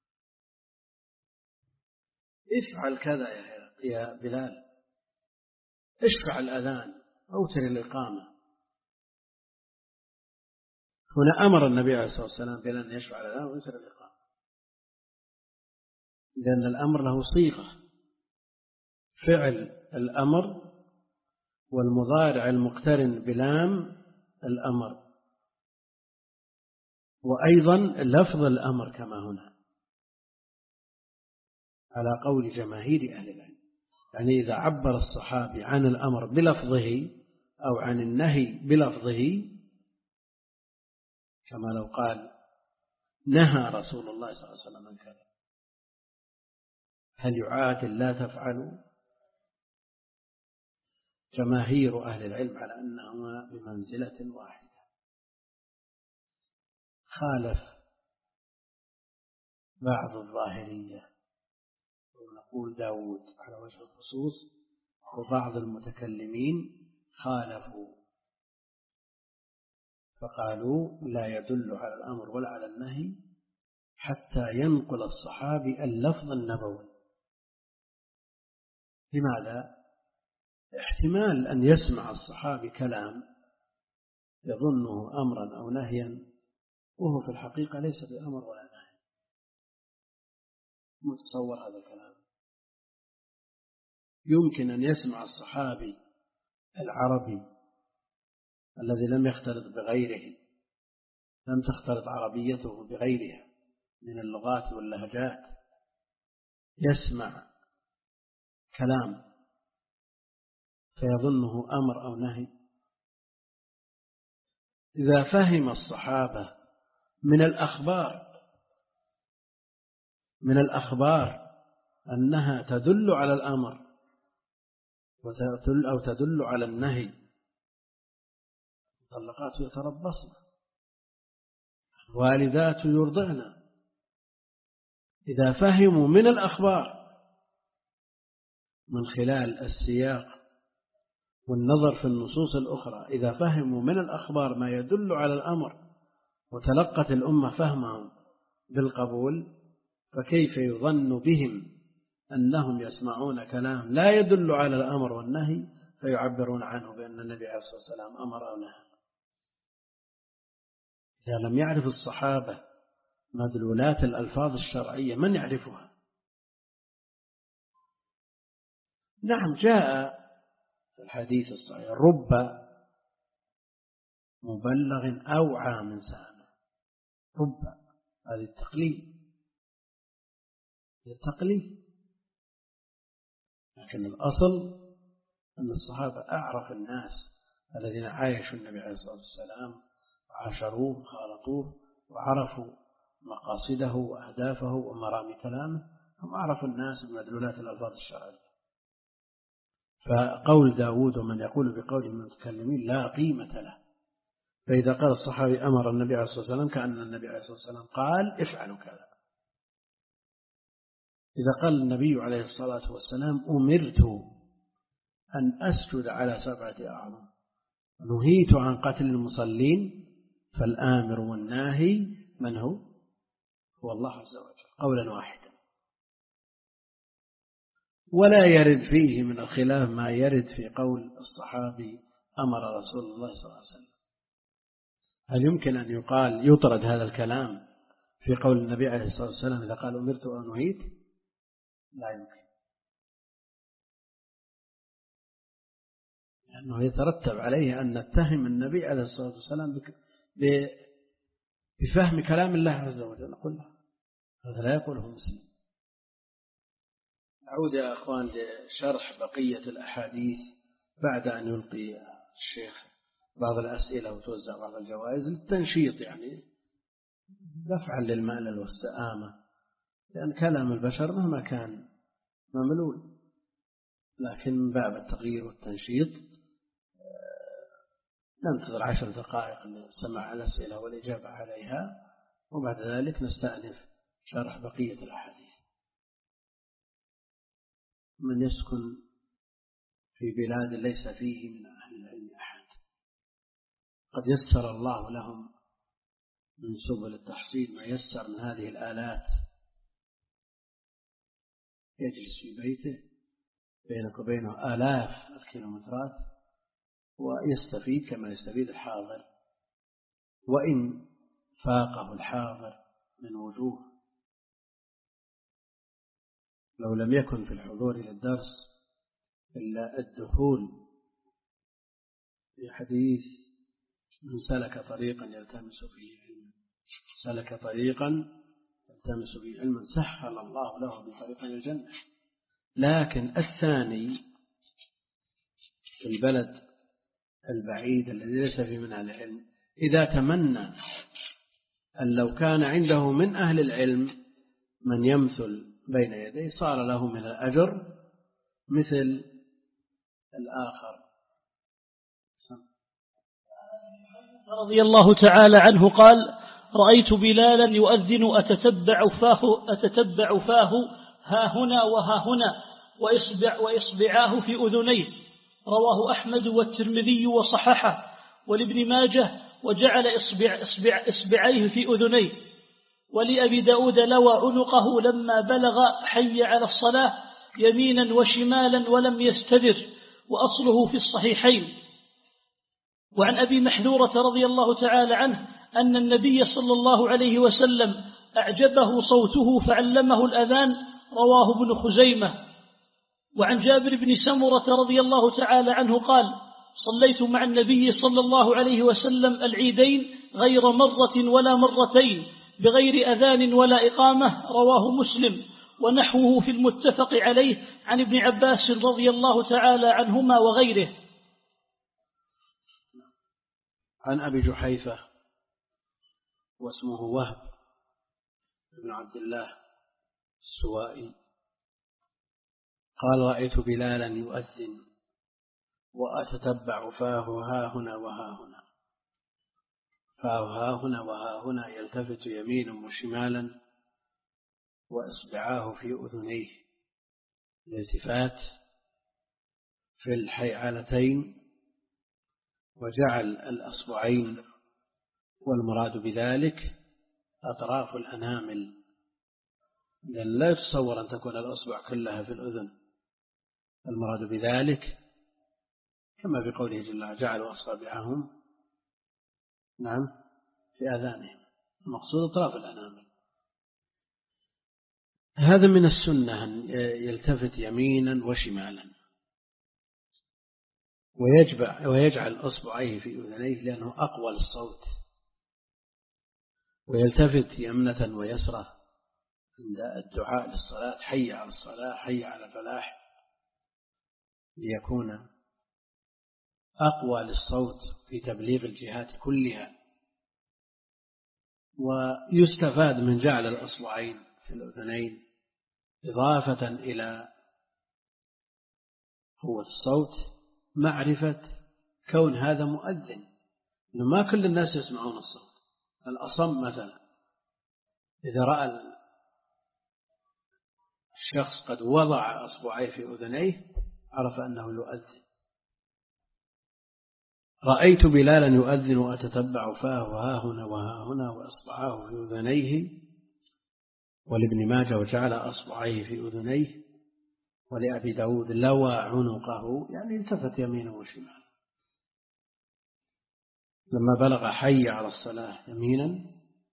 افعل كذا يا بلال، اشفع الأذان، أوتر الإقامة. هنا أمر النبي عليه الصلاة والسلام بلال أن يشفع الأذان وأوتر الإقامة، لأن الأمر له صيغة، فعل الأمر والمضارع المقترن بلام الأمر، وأيضا لفظ الأمر كما هنا على قول جماهير أهل العلم. يعني إذا عبر الصحابي عن الأمر بلفظه أو عن النهي بلفظه، كما لو قال نهى رسول الله صلى الله عليه وسلم عن كذا، هل يعادل لا تفعلوا؟ جماهير أهل العلم على أنهما بمنزلة واحدة. خالف بعض الظاهرية ونقول داود على وجه الخصوص، وبعض المتكلمين خالفوا فقالوا لا يدل على الأمر ولا على النهي حتى ينقل الصحابي اللفظ النبوي. لماذا؟ احتمال أن يسمع الصحابي كلام يظنه أمرا أو نهيا وهو في الحقيقة ليس بأمر ولا نهي. متصور هذا الكلام؟ يمكن أن يسمع الصحابي العربي الذي لم يختلط بغيره، لم تختلط عربيته بغيرها من اللغات واللهجات، يسمع كلام فيظنه أمر أو نهي. إذا فهم الصحابة من الأخبار من الأخبار أنها تدل على الأمر أو تدل على النهي، المطلقات يتربصن، والدات يرضعن. إذا فهموا من الأخبار من خلال السياق والنظر في النصوص الأخرى، إذا فهموا من الأخبار ما يدل على الأمر وتلقت الأمة فهمهم بالقبول، فكيف يظن بهم أنهم يسمعون كلام لا يدل على الأمر والنهي فيعبرون عنه بأن النبي عليه الصلاة والسلام أمر أو نهى؟ إذا لم يعرف الصحابة مدلولات الألفاظ الشرعية من يعرفها؟ نعم، جاء في الحديث الصحيح رب مبلغ أوعى من سامع. رب هذه التقليد التقليد لكن الأصل أن الصحابة أعرف الناس الذين عايشوا النبي عليه الصلاة والسلام وعاشروه وخالطوه وعرفوا مقاصده وأهدافه ومرامي كلامه، هم أعرفوا الناس بمدلولات الألفاظ الشرعية. فقول داود ومن يقول بقول المتكلمين لا قيمة له. فإذا قال الصحابي أمر النبي عليه الصلاة والسلام كأن النبي عليه الصلاة والسلام قال افعلوا كذا. إذا قال النبي عليه الصلاة والسلام أمرت أن أسجد على سبعة أعظم نهيت عن قتل المصلين، فالآمر والناهي من هو؟ هو الله عز وجل قولا واحدا، ولا يرد فيه من الخلاف ما يرد في قول الصحابي أمر رسول الله صلى الله عليه وسلم. هل يمكن أن يقال يطرد هذا الكلام في قول النبي عليه الصلاة والسلام إذا قال أمرت أو نهيت؟ لا يمكن، لأنه يترتب عليه أن نتهم النبي عليه الصلاة والسلام بفهم كلام الله عز وجل. نقول له هذا لا يقوله مسلم. أعود يا أخوان لشرح بقية الأحاديث بعد أن يلقي الشيخ بعض الأسئلة وتوزع بعض الجوائز للتنشيط، يعني دفعا للملل والسآمة، لأن كلام البشر مهما كان مملول، لكن من باب التغيير والتنشيط ننتظر عشر دقائق لسماع الأسئلة والإجابة عليها، وبعد ذلك نستأنف شرح بقية الأحاديث. من يسكن في بلاد ليس فيه من أهل العلم أحد قد يسر الله لهم من سبل التحصيل ما يسر من هذه الآلات، يجلس في بيته بينك وبينه آلاف الكيلومترات ويستفيد كما يستفيد الحاضر، وإن فاقه الحاضر من وجوه. لو لم يكن في الحضور للدرس إلا الدخول في حديث من سلك طريقا يلتمس فيه علما سلك طريقا يلتمس فيه علما سهل الله له بطريق الجنة. لكن الثاني في البلد البعيد الذي ليس فيه من أهل العلم إذا تمنى أن لو كان عنده من أهل العلم من يمثل بين يديه صار له من الأجر مثل الآخر. رضي الله تعالى عنه قال: رأيت بلالا يؤذن أتتبع فاه, أتتبع فاه ها هنا وها هنا وإصبع وإصبعاه في أذنيه. رواه أحمد والترمذي وصححه ولابن ماجه وجعل إصبع إصبع إصبعيه في أذنيه. ولأبي داود لوى عنقه لما بلغ حي على الصلاة يمينا وشمالا ولم يستدر، وأصله في الصحيحين. وعن أبي محذورة رضي الله تعالى عنه أن النبي صلى الله عليه وسلم أعجبه صوته فعلمه الأذان. رواه ابن خزيمة. وعن جابر بن سمرة رضي الله تعالى عنه قال: صليت مع النبي صلى الله عليه وسلم العيدين غير مرة ولا مرتين بغير أذان ولا إقامة. رواه مسلم. ونحوه في المتفق عليه عن ابن عباس رضي الله تعالى عنهما وغيره. عن أبي جحيفة واسمه وهب بن عبد الله السوائي قال: رأيت بلالا يؤذن وأتتبع فاه ها هنا وها هنا، فاه ها هنا وها هنا يلتفت يمينا وشمالا وإصبعاه في أذنيه، الالتفات في الحيعلتين، وجعل الأصبعين والمراد بذلك أطراف الأنامل لأن لا يتصور أن تكون الأصبع كلها في الأذن، المراد بذلك كما في قوله جل وعلا جعلوا أصابعهم نعم في آذانهم، المقصود أطراف الأنامل. هذا من السنة أن يلتفت يمينا وشمالا ويجبع ويجعل أصبعيه في أذنيه لأنه أقوى للصوت، ويلتفت يمنة ويسرة عند الدعاء للصلاة حي على الصلاة حي على الفلاح ليكون أقوى للصوت في تبليغ الجهات كلها. ويستفاد من جعل الأصبعين في الأذنين إضافة إلى قوة الصوت معرفة كون هذا مؤذن، إنه ما كل الناس يسمعون الصوت. الأصم مثلا إذا رأى الشخص قد وضع أصبعيه في أذنيه عرف أنه يؤذن. رأيت بلالا يؤذن وأتتبع فاه ها هنا وها هنا وأصبعاه في أذنيه، ولابن ماجه وجعل أصبعيه في أذنيه، ولأبي داود لوى عنقه، يعني التفت يمينا وشمالا. لما بلغ حي على الصلاة يمينا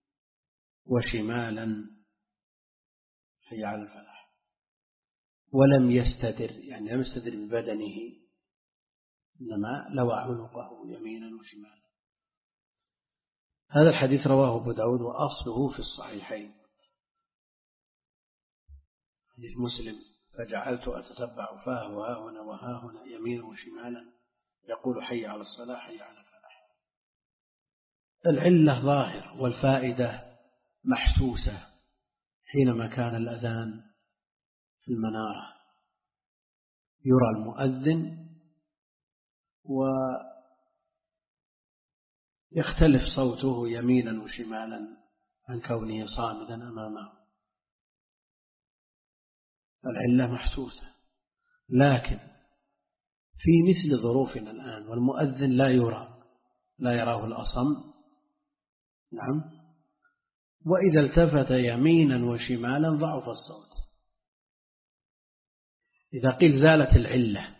وشمالا حي على الفلاح، ولم يستدر، يعني لم يستدر ببدنه، إنما لوى عنقه يمينا وشمالا. هذا الحديث رواه أبو داود وأصله في الصحيحين، حديث مسلم فجعلت أتتبع فاه وها هنا وها هنا يمينا وشمالا يقول حي على الصلاة حي على الفلاح. العلة ظاهر والفائدة محسوسة حينما كان الأذان في المنارة يرى المؤذن ويختلف صوته يمينا وشمالا عن كونه صامدا أمامه. العلة محسوسة، لكن في مثل ظروفنا الآن والمؤذن لا يرى، لا يراه الأصم، نعم، وإذا التفت يمينا وشمالا ضعف الصوت. إذا قيل زالت العلة،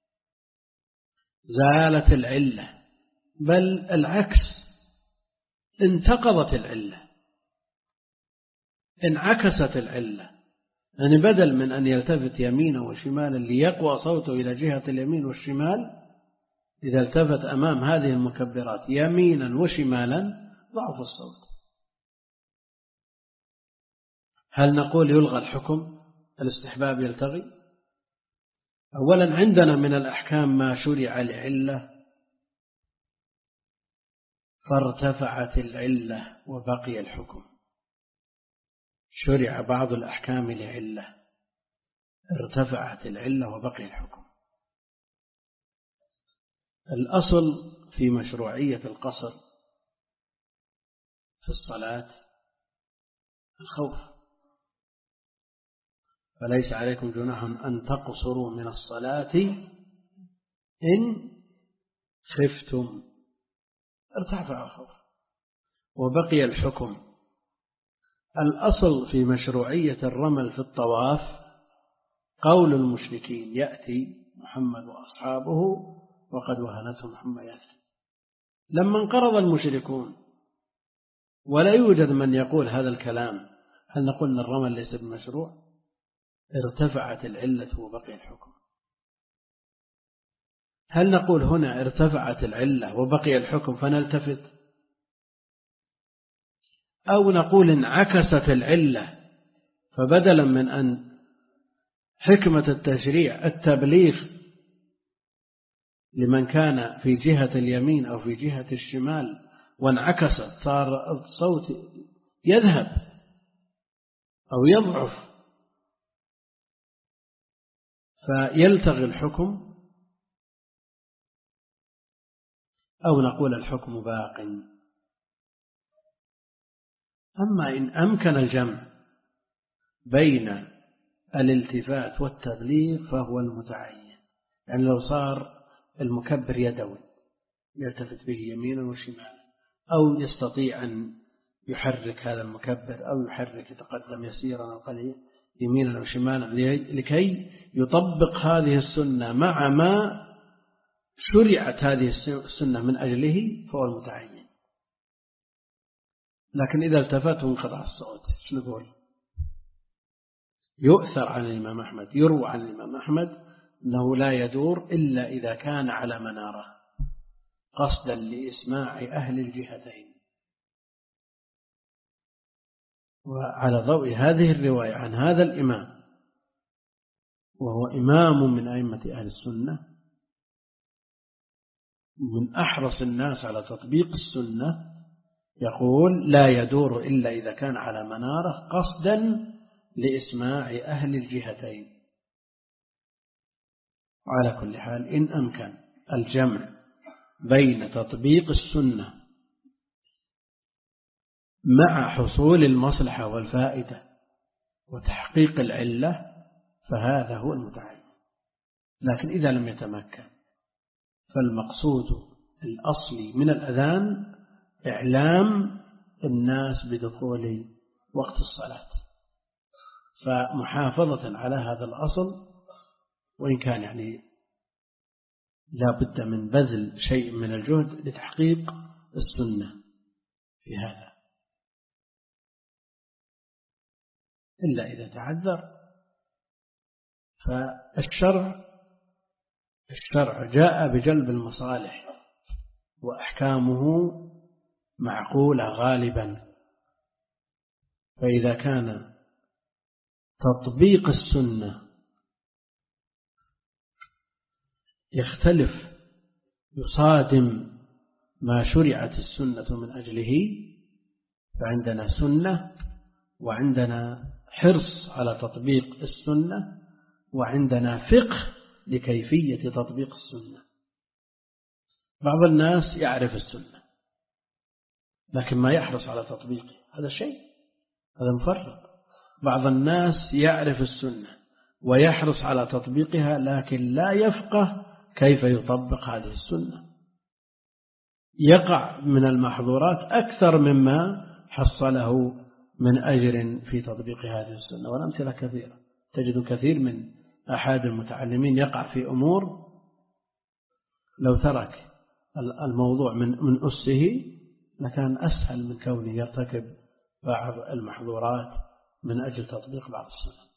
زالت العلة، بل العكس، انتقضت العلة، انعكست العلة، يعني بدل من أن يلتفت يمينا وشمالا ليقوى صوته إلى جهة اليمين والشمال، إذا التفت أمام هذه المكبرات يمينا وشمالا ضعف الصوت. هل نقول يلغى الحكم؟ الاستحباب يلتغي؟ أولا عندنا من الأحكام ما شرع لعلة فارتفعت العلة وبقي الحكم. شرع بعض الأحكام لعلة ارتفعت العلة وبقي الحكم. الأصل في مشروعية القصر في الصلاة الخوف، فليس عليكم جناح أن تقصروا من الصلاة إن خفتم، ارتفع الخوف وبقي الحكم. الأصل في مشروعية الرمل في الطواف قول المشركين يأتي محمد وأصحابه وقد وهنتهم حميات. لما انقرض المشركون ولا يوجد من يقول هذا الكلام، هل نقول أن الرمل ليس بمشروع؟ ارتفعت العلة وبقي الحكم. هل نقول هنا ارتفعت العلة وبقي الحكم فنلتفت، أو نقول انعكست العلة فبدلا من أن حكمة التشريع التبليغ لمن كان في جهة اليمين أو في جهة الشمال وانعكست صار الصوت يذهب أو يضعف فيلتغي الحكم، أو نقول الحكم باق. أما إن أمكن الجمع بين الالتفات والتبليغ فهو المتعين، يعني لو صار المكبر يدوي يلتفت به يمينا وشمالا، أو يستطيع أن يحرك هذا المكبر أو يحرك يتقدم يسيرا أو قليلا يمينا أو شمالا لكي يطبق هذه السنة مع ما شرعت هذه السنة من أجله فهو المتعين. لكن إذا التفت وانقطع الصوت شو نقول؟ يؤثر عن الإمام أحمد، يروى عن الإمام أحمد أنه لا يدور إلا إذا كان على منارة قصدا لإسماع أهل الجهتين. وعلى ضوء هذه الرواية عن هذا الإمام وهو إمام من أئمة أهل السنة من أحرص الناس على تطبيق السنة، يقول لا يدور إلا إذا كان على منارة قصدا لإسماع أهل الجهتين. وعلى كل حال إن أمكن الجمع بين تطبيق السنة مع حصول المصلحة والفائدة وتحقيق العلة فهذا هو المتعين. لكن إذا لم يتمكن فالمقصود الأصلي من الأذان إعلام الناس بدخول وقت الصلاة، فمحافظة على هذا الأصل، وإن كان يعني لا بد من بذل شيء من الجهد لتحقيق السنة في هذا، إلا إذا تعذر. فالشرع الشرع جاء بجلب المصالح وأحكامه معقولة غالبا، فإذا كان تطبيق السنة يختلف يصادم ما شرعت السنة من أجله فعندنا سنة، وعندنا حرص على تطبيق السنة، وعندنا فقه لكيفية تطبيق السنة. بعض الناس يعرف السنة لكن ما يحرص على تطبيقه، هذا شيء، هذا مفرق. بعض الناس يعرف السنة ويحرص على تطبيقها لكن لا يفقه كيف يطبق هذه السنة، يقع من المحظورات أكثر مما حصله من أجر في تطبيق هذه السنة. والأمثلة كثيرة، تجد كثير من أحد المتعلمين يقع في أمور لو ترك الموضوع من من أسه لكان أسهل من كونه يرتكب بعض المحظورات من أجل تطبيق بعض السنة.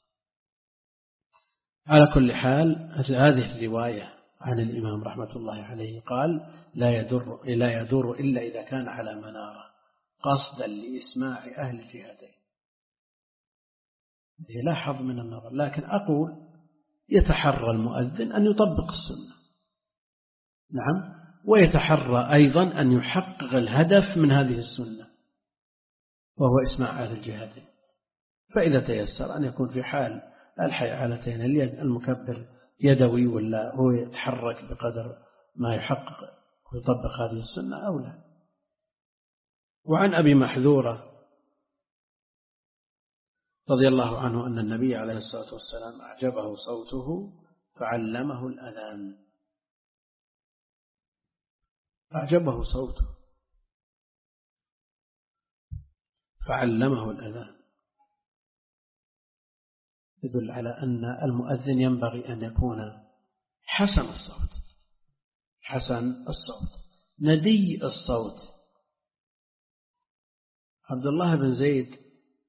على كل حال هذه الرواية عن الإمام رحمة الله عليه قال لا يدر لا يدور إلا إذا كان على منارة قصدا لإسماع أهل الجهتين. لا حظ من النظر، لكن أقول يتحرى المؤذن أن يطبق السنة، نعم، ويتحرى أيضا أن يحقق الهدف من هذه السنة وهو إسماع أهل الجهتين. فإذا تيسر أن يكون في حال الحيعلتين المكبر يدوي ولا هو يتحرك بقدر ما يحقق ويطبق هذه السنة أو لا. وعن أبي محذورة رضي الله عنه أن النبي عليه الصلاة والسلام أعجبه صوته فعلمه الأذان. أعجبه صوته فعلمه الأذان يدل على أن المؤذن ينبغي أن يكون حسن الصوت، حسن الصوت ندي الصوت. عبد الله بن زيد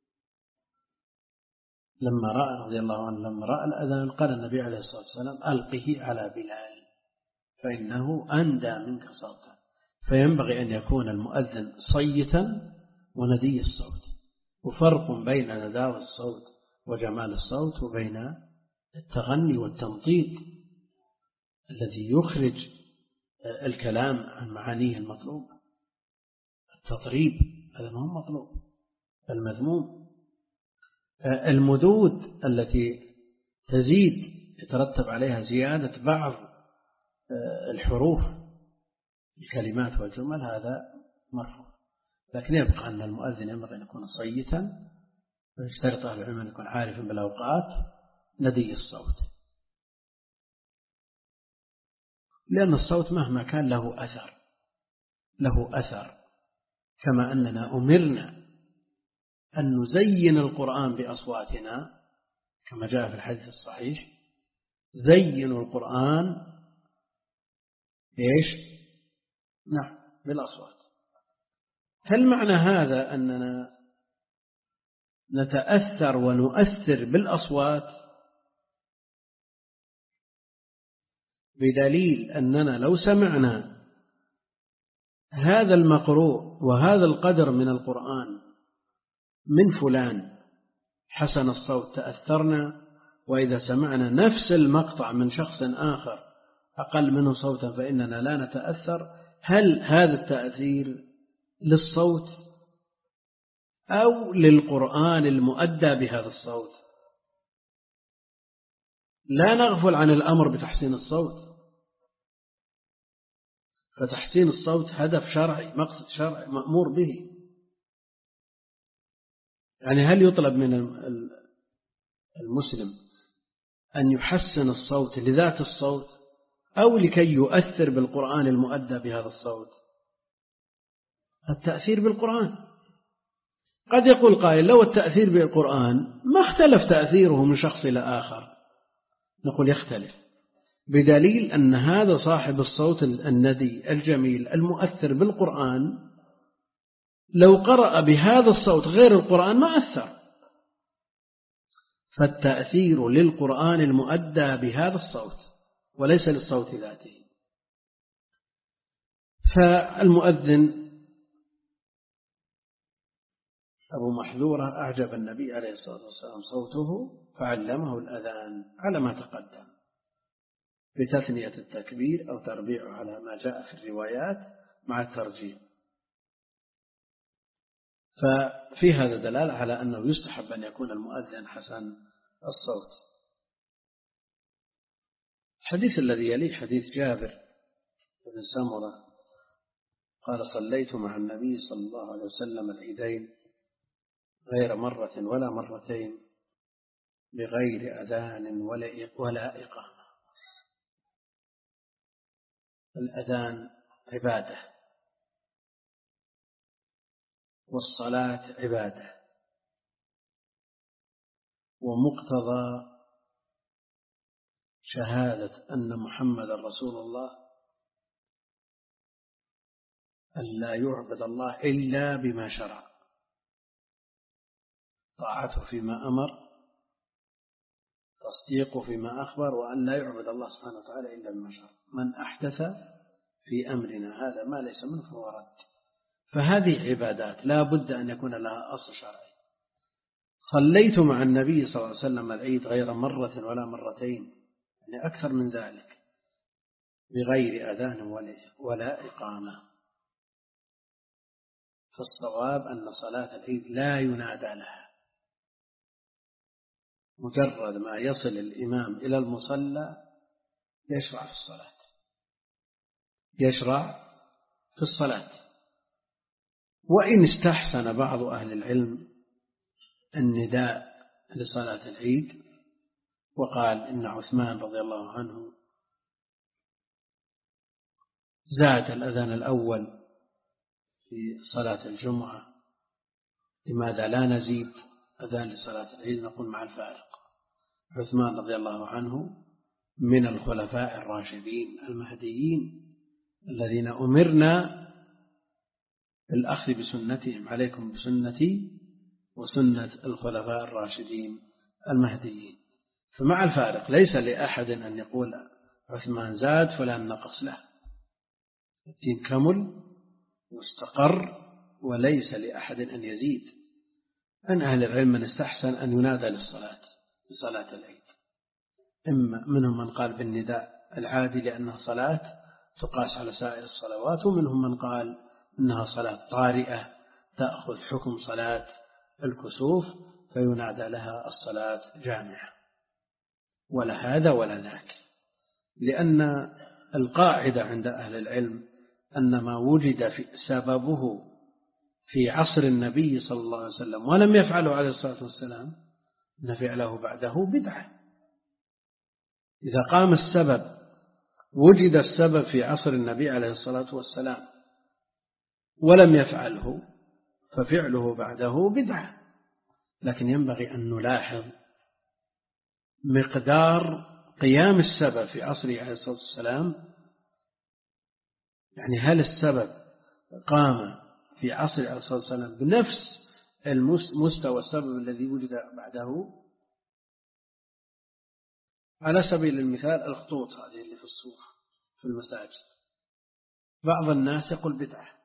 لما رأى رضي الله عنه لما رأى الأذان قال النبي عليه الصلاة والسلام ألقه على بلال فإنه أندى منك صوتا. فينبغي أن يكون المؤذن صيتا وندي الصوت، وفرق بين نداء الصوت وجمال الصوت وبين التغني والتمطيط الذي يخرج الكلام عن معانيه المطلوبة. التطريب هذا ما هو مطلوب، المذموم. المدود التي تزيد يترتب عليها زيادة بعض الحروف الكلمات والجمل هذا مرفوض. لكن يبقى أن المؤذن ينبغي أن يكون صيتا، ويشترط أهل العلم أن يكون عارفا بالأوقات، ندي الصوت، لأن الصوت مهما كان له أثر له أثر كما أننا أمرنا أن نزين القرآن بأصواتنا كما جاء في الحديث الصحيح: زينوا القرآن إيش؟ نعم، بالأصوات. هل معنى هذا أننا نتأثر ونؤثر بالأصوات؟ بدليل أننا لو سمعنا هذا المقروء وهذا القدر من القرآن من فلان حسن الصوت تأثرنا، وإذا سمعنا نفس المقطع من شخص آخر أقل منه صوتا فإننا لا نتأثر. هل هذا التأثير للصوت أو للقرآن المؤدى بهذا الصوت؟ لا نغفل عن الأمر بتحسين الصوت، فتحسين الصوت هدف شرعي، مقصد شرعي مأمور به. يعني هل يطلب من المسلم أن يحسن الصوت لذات الصوت أو لكي يؤثر بالقرآن المؤدى بهذا الصوت؟ التأثير بالقرآن. قد يقول قائل: لو التأثير بالقرآن ما اختلف تأثيره من شخص إلى آخر. نقول: يختلف، بدليل أن هذا صاحب الصوت الندي الجميل المؤثر بالقرآن لو قرأ بهذا الصوت غير القرآن ما أثر. فالتأثير للقرآن المؤدى بهذا الصوت وليس للصوت ذاته. فالمؤذن أبو محذورة أعجب النبي عليه الصلاة والسلام صوته فعلمه الأذان على ما تقدم بتثنية التكبير أو تربيعه على ما جاء في الروايات مع الترجيح. ففي هذا دلالة على أنه يستحب أن يكون المؤذن حسن الصوت. الحديث الذي يليه حديث جابر بن سمرة قال: صليت مع النبي صلى الله عليه وسلم العيدين غير مرة ولا مرتين بغير أذان ولا إقامة. الأذان عبادة والصلاة عبادة، ومقتضى شهادة أن محمد رسول الله أن لا يعبد الله إلا بما شرع، طاعته فيما أمر، تصديقه فيما أخبر، وأن لا يعبد الله سبحانه وتعالى إلا بما شرع. من أحدث في أمرنا هذا ما ليس منه فهو رد. فهذه عبادات لا بد أن يكون لها أصل شرعي. صليت مع النبي صلى الله عليه وسلم العيد غير مرة ولا مرتين، يعني أكثر من ذلك، بغير أذان ولا إقامة. فالصواب أن صلاة العيد لا ينادى لها، مجرد ما يصل الإمام إلى المصلى يشرع في الصلاة يشرع في الصلاة وإن استحسن بعض أهل العلم النداء لصلاة العيد، وقال إن عثمان رضي الله عنه زاد الأذان الأول في صلاة الجمعة، لماذا لا نزيد أذان لصلاة العيد؟ نقول مع الفارق. عثمان رضي الله عنه من الخلفاء الراشدين المهديين الذين أمرنا بالأخذ بسنتهم، عليكم بسنتي وسنة الخلفاء الراشدين المهديين. فمع الفارق ليس لأحد أن يقول عثمان زاد فلان نقص له، الدين كمل واستقر وليس لأحد أن يزيد. أن أهل العلم من استحسن أن ينادى للصلاة لصلاة العيد، إما منهم من قال بالنداء العادي لأنها صلاة تقاس على سائر الصلوات، ومنهم من قال إنها صلاة طارئة تأخذ حكم صلاة الكسوف فينادى لها الصلاة جامعة، ولا هذا ولا ذاك، لأن القاعدة عند أهل العلم أن ما وجد في سببه في عصر النبي صلى الله عليه وسلم ولم يفعله عليه الصلاة والسلام أن فعله بعده بدعة. إذا قام السبب وجد السبب في عصر النبي عليه الصلاة والسلام ولم يفعله ففعله بعده بدعة. لكن ينبغي أن نلاحظ مقدار قيام السبب في عصره عليه الصلاة والسلام. يعني هل السبب قام في عصر عليه الصلاة والسلام بنفس المستوى السبب الذي وجد بعده؟ على سبيل المثال الخطوط هذه اللي في الصورة في المساجد، بعض الناس يقول بدعة.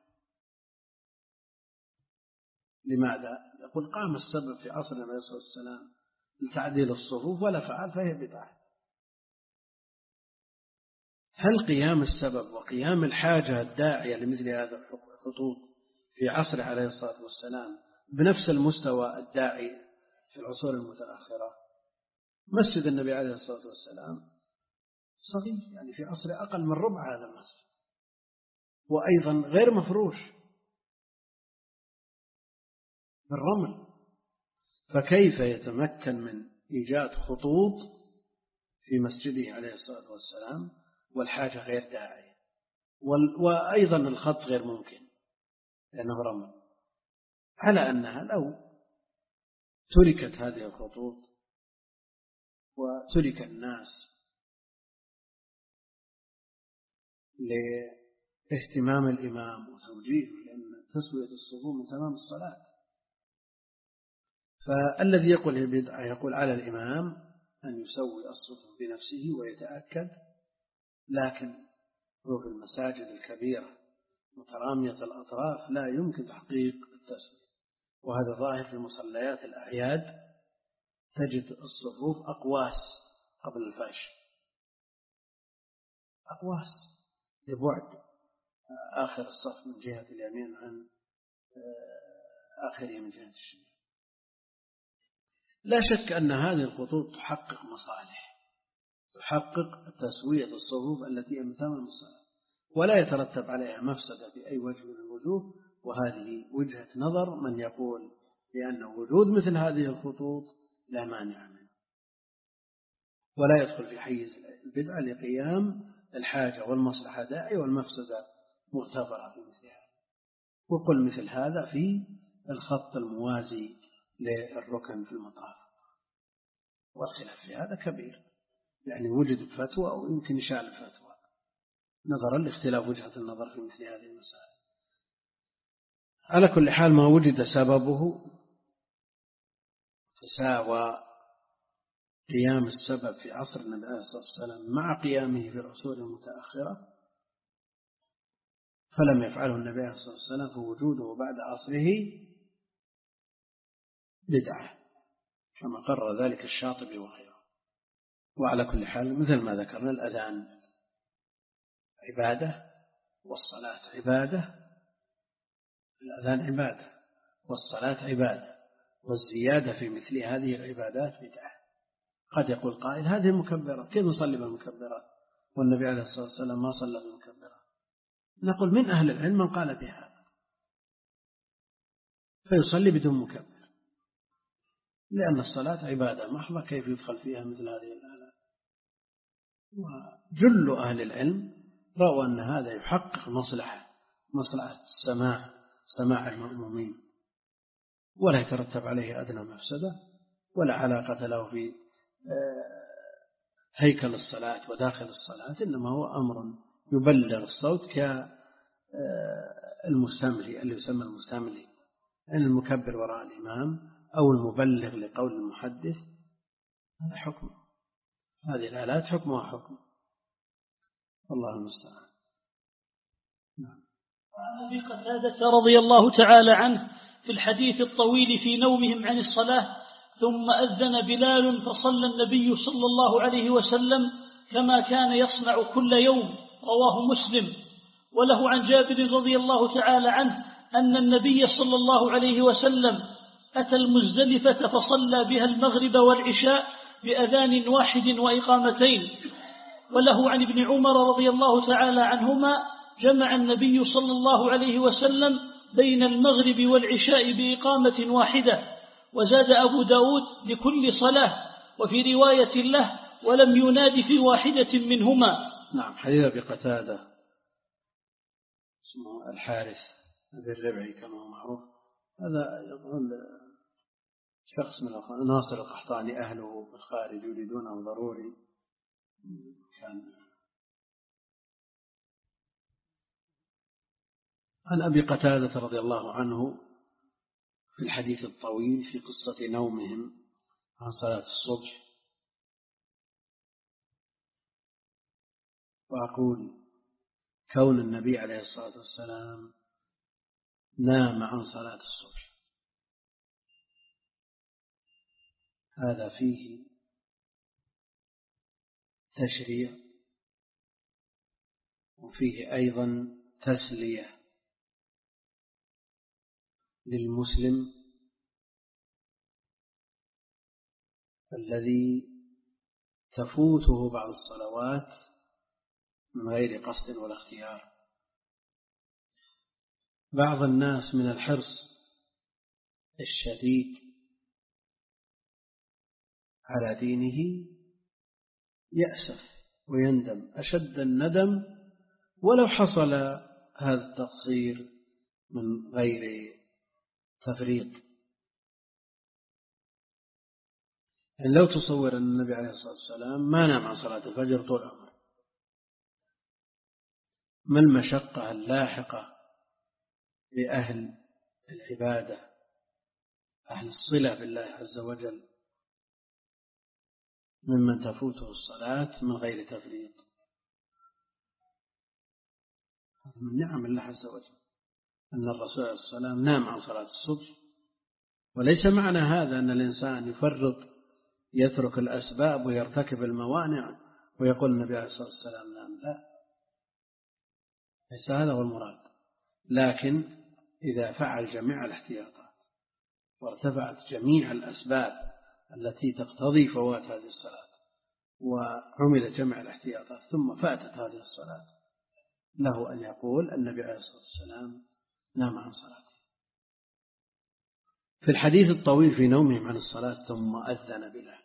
لماذا؟ يقول قام السبب في عصر عليه الصلاة والسلام لتعديل الصفوف ولا فعل فهي بدعة. هل قيام السبب وقيام الحاجة الداعية لمثل هذا الخطوط في عصر عليه الصلاة والسلام بنفس المستوى الداعي في العصور المتأخرة؟ مسجد النبي عليه الصلاة والسلام صغير، يعني في عصر أقل من ربع هذا المسجد، وأيضا غير مفروش بالرمل، فكيف يتمكن من إيجاد خطوط في مسجده عليه الصلاة والسلام والحاجة غير داعية، وأيضا الخط غير ممكن لأنه رمل؟ على أنها لو تركت هذه الخطوط وترك الناس لاهتمام الإمام وتوجيهه، لأن تسوية الصفوف من تمام الصلاة. فالذي يقول البدعة يقول على الإمام أن يسوي الصفوف بنفسه ويتأكد، لكن هو في المساجد الكبيرة مترامية الأطراف لا يمكن تحقيق التسوية، وهذا ظاهر في مصليات الأعياد، تجد الصفوف أقواس قبل الفرش، أقواس لبعد آخر الصف من جهة اليمين عن آخره من جهة الشمال. لا شك أن هذه الخطوط تحقق مصالح، تحقق تسوية الصفوف التي أمثال الصلاة، ولا يترتب عليها مفسدة بأي وجه من الوجوه. وهذه وجهة نظر من يقول بأن وجود مثل هذه الخطوط لا مانع منه، ولا يدخل في حيز البدعة لقيام الحاجة والمصلحة داعية والمفسدة مغتفرة في مثل هذا. وقل مثل هذا في الخط الموازي للركن في المطاف، والخلاف في هذا كبير، يعني وجد فتوى أو يمكن يشال الفتوى نظرا لاختلاف وجهة النظر في مثل هذه المسائل. على كل حال ما وجد سببه تساوى قيام السبب في عصر النبي عليه الصلاة والسلام مع قيامه في العصور المتأخرة، فلم يفعله النبي عليه الصلاة والسلام، فوجوده بعد عصره بدعة كما قرر ذلك الشاطبي وغيره. وعلى كل حال مثل ما ذكرنا الأذان عبادة والصلاة عبادة، الأذان عبادة والصلاة عبادة، والزيادة في مثل هذه العبادات بدعة. قد يقول قائل هذه المكبرات كيف نصلي بالمكبرات والنبي عليه الصلاة والسلام ما صلى بالمكبرات؟ نقول من أهل العلم من قال بهذا فيصلي بدون مكبر، لأن الصلاة عبادة محضة، كيف يدخل فيها مثل هذه الآلات؟ وجل أهل العلم رأوا أن هذا يحقق مصلحة مصلحة السماع سماع المأمومين، ولا يترتب عليه أدنى مفسدة، ولا علاقة له في هيكل الصلاة وداخل الصلاة، إنما هو أمر يبلغ الصوت كالمستملي اللي يسمى المستملي، أن المكبر وراء الإمام أو المبلغ لقول المحدث، هذا حكم هذه الآلات حكمها حكم الله المستعان. نعم. وعن أبي قتادة رضي الله تعالى عنه في الحديث الطويل في نومهم عن الصلاة: ثم أذن بلال فصلى النبي صلى الله عليه وسلم كما كان يصنع كل يوم، رواه مسلم. وله عن جابر رضي الله تعالى عنه أن النبي صلى الله عليه وسلم أتى المزدلفة فصلى بها المغرب والعشاء بأذان واحد وإقامتين. وله عن ابن عمر رضي الله تعالى عنهما: جمع النبي صلى الله عليه وسلم بين المغرب والعشاء بإقامة واحدة. وزاد أبو داود لكل صلاة، وفي رواية له: ولم يناد في واحدة منهما. نعم. حديث أبي قتادة اسمه الحارث بن الربعي كما هو معروف، هذا يقول شخص من ناصر القحطاني أهله بالخارج يريدونه ضروري، كان عن أبي قتادة رضي الله عنه في الحديث الطويل في قصة نومهم عن صلاة الصبح، وأقول كون النبي عليه الصلاة والسلام نام عن صلاة الصبح هذا فيه تشريع، وفيه أيضا تسلية للمسلم الذي تفوته بعض الصلوات من غير قصد ولا اختيار. بعض الناس من الحرص الشديد على دينه يأسف ويندم أشد الندم ولو حصل هذا التقصير من غير تفريط. يعني لو تصور أن النبي عليه الصلاة والسلام ما نام عن صلاة الفجر طول عمره، ما المشقة اللاحقة لأهل العبادة أهل الصلة بالله عز وجل ممن تفوته الصلاة من غير تفريط. هذا من نعم الله عز وجل أن الرسول عليه الصلاة والسلام نام عن صلاة الصبح، وليس معنى هذا أن الإنسان يفرط يترك الأسباب ويرتكب الموانع ويقول النبي عليه الصلاة والسلام نام، لا، ليس هذا هو المراد. لكن إذا فعل جميع الاحتياطات وارتفعت جميع الأسباب التي تقتضي فوات هذه الصلاة وعمل جميع الاحتياطات ثم فاتت هذه الصلاة، له أن يقول النبي عليه الصلاة والسلام نام عن صلاته. في الحديث الطويل في نومهم عن الصلاة ثم أذن بلال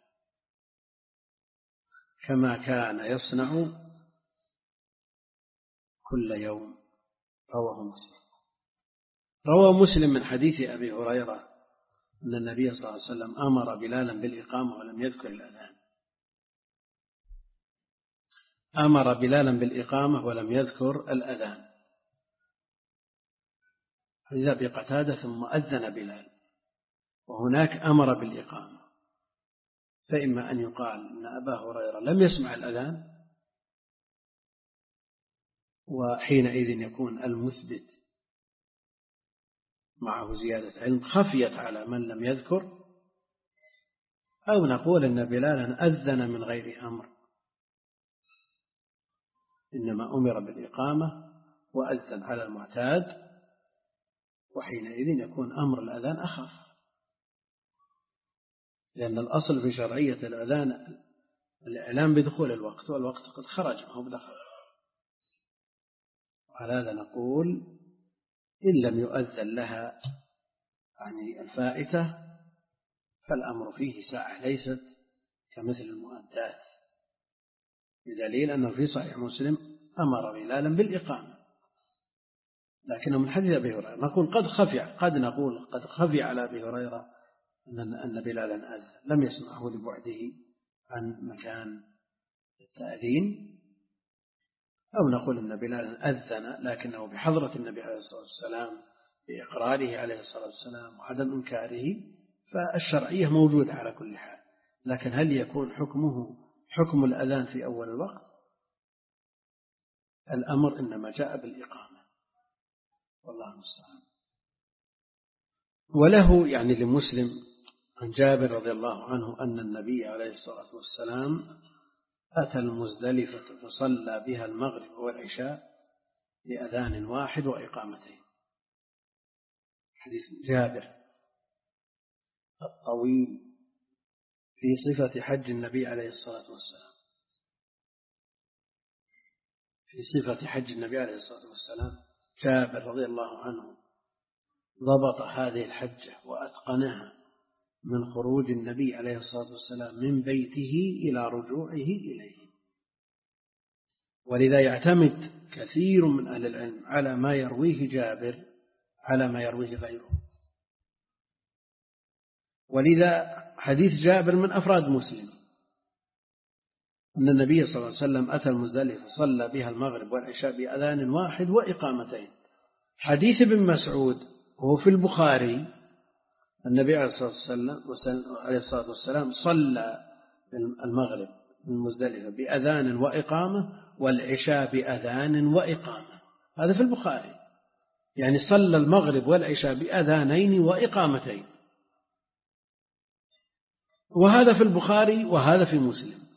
كما كان يصنع كل يوم، رواه مسلم. روى مسلم من حديث أبي هريرة أن النبي صلى الله عليه وسلم أمر بلالا بالإقامة ولم يذكر الأذان، أمر بلالا بالإقامة ولم يذكر الأذان. حديث أبي قتادة ثم أذن بلال، وهناك أمر بالإقامة، فإما أن يقال أن أبا هريرة لم يسمع الأذان وحينئذ يكون المثبت معه زيادة علم خفيت على من لم يذكر، أو نقول أن بلالا أذن من غير أمر، إنما أمر بالإقامة وأذن على المعتاد، وحينئذ يكون أمر الأذان أخف، لأن الأصل في شرعية الأذان الإعلام بدخول الوقت، والوقت قد خرج ما هو بدخل. وعلى هذا نقول إن لم يؤذن لها يعني الفائتة فالأمر فيه ساعة ليست كمثل المؤدات، بدليل أنه في صحيح مسلم أمر بلالا بالإقامة، لكنه من حديث أبي هريرة. نقول قد خفي، قد نقول قد خفي على أبي هريرة أن بلالا أذن لم يسمعه لبعده عن مكان التأذين، أو نقول أن بلالا أذن لكنه بحضرة النبي عليه الصلاة والسلام بإقراره عليه الصلاة والسلام وعدم إنكاره، فالشرعية موجودة على كل حال. لكن هل يكون حكمه حكم الأذان في أول الوقت؟ الأمر إنما جاء بالإقامة، والله المستعان. وله يعني لمسلم عن جابر رضي الله عنه أن النبي عليه الصلاة والسلام أتى المزدلفة فصلى بها المغرب والعشاء بأذان واحد وإقامتين. حديث جابر الطويل في صفة حج النبي عليه الصلاة والسلام، في صفة حج النبي عليه الصلاة والسلام جابر رضي الله عنه ضبط هذه الحجة وأتقنها من خروج النبي عليه الصلاة والسلام من بيته إلى رجوعه إليه. ولذا يعتمد كثير من أهل العلم على ما يرويه جابر على ما يرويه غيره، ولذا حديث جابر من أفراد مسلم أن النبي صلى الله عليه وسلم أتى المزدلفة صلى بها المغرب والعشاء بأذان واحد وإقامتين. حديث ابن مسعود وهو في البخاري النبي عليه الصلاة والسلام صلى المغرب بالمزدلفة بأذان وإقامة والعشاء بأذان وإقامة. هذا في البخاري، يعني صلى المغرب والعشاء بأذانين وإقامتين، وهذا في البخاري وهذا في مسلم.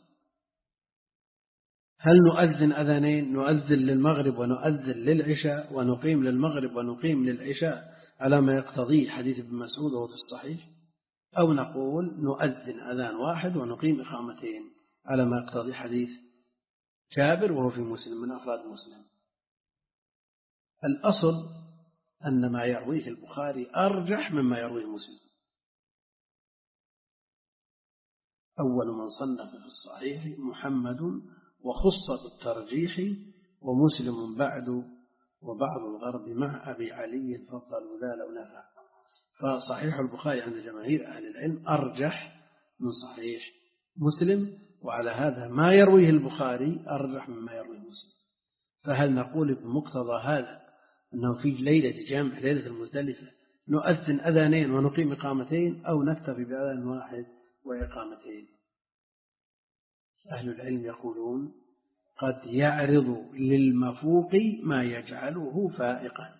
هل نؤذن أذانين؟ نؤذن للمغرب ونؤذن للعشاء، ونقيم للمغرب ونقيم للعشاء على ما يقتضيه حديث ابن مسعود وهو في الصحيح، أو نقول نؤذن أذان واحد ونقيم إقامتين على ما يقتضي حديث جابر وهو في مسلم من أفراد مسلم. الأصل أن ما يرويه البخاري أرجح مما يرويه مسلم. أول من صنف في الصحيح محمد وخص بالترجيح، ومسلم بعد وبعض الغرب مع أبي علي فضلوا ذا لو نفع. فصحيح البخاري عند جماهير أهل العلم أرجح من صحيح مسلم، وعلى هذا ما يرويه البخاري أرجح مما يرويه مسلم. فهل نقول بمقتضى هذا أنه في ليلة جمع ليلة المزدلفة نؤذن أذانين ونقيم إقامتين، أو نكتفي بأذان واحد وإقامتين؟ أهل العلم يقولون قد يعرض للمفوق ما يجعله فائقا،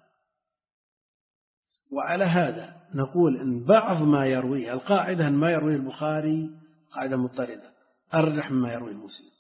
وعلى هذا نقول إن بعض ما يرويه القاعدة أن ما يرويه البخاري قاعدة مضطردة أرجح مما يرويه مسلم،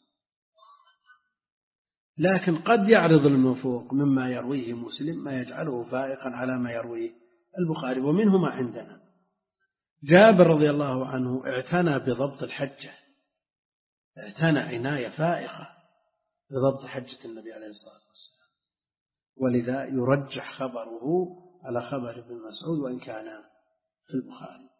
لكن قد يعرض المفوق مما يرويه مسلم ما يجعله فائقا على ما يرويه البخاري. ومنه ما عندنا جابر رضي الله عنه اعتنى بضبط الحجة، اعتنى عناية فائقة بضبط حجة النبي عليه الصلاة والسلام، ولذا يرجح خبره على خبر ابن مسعود وإن كان في البخاري.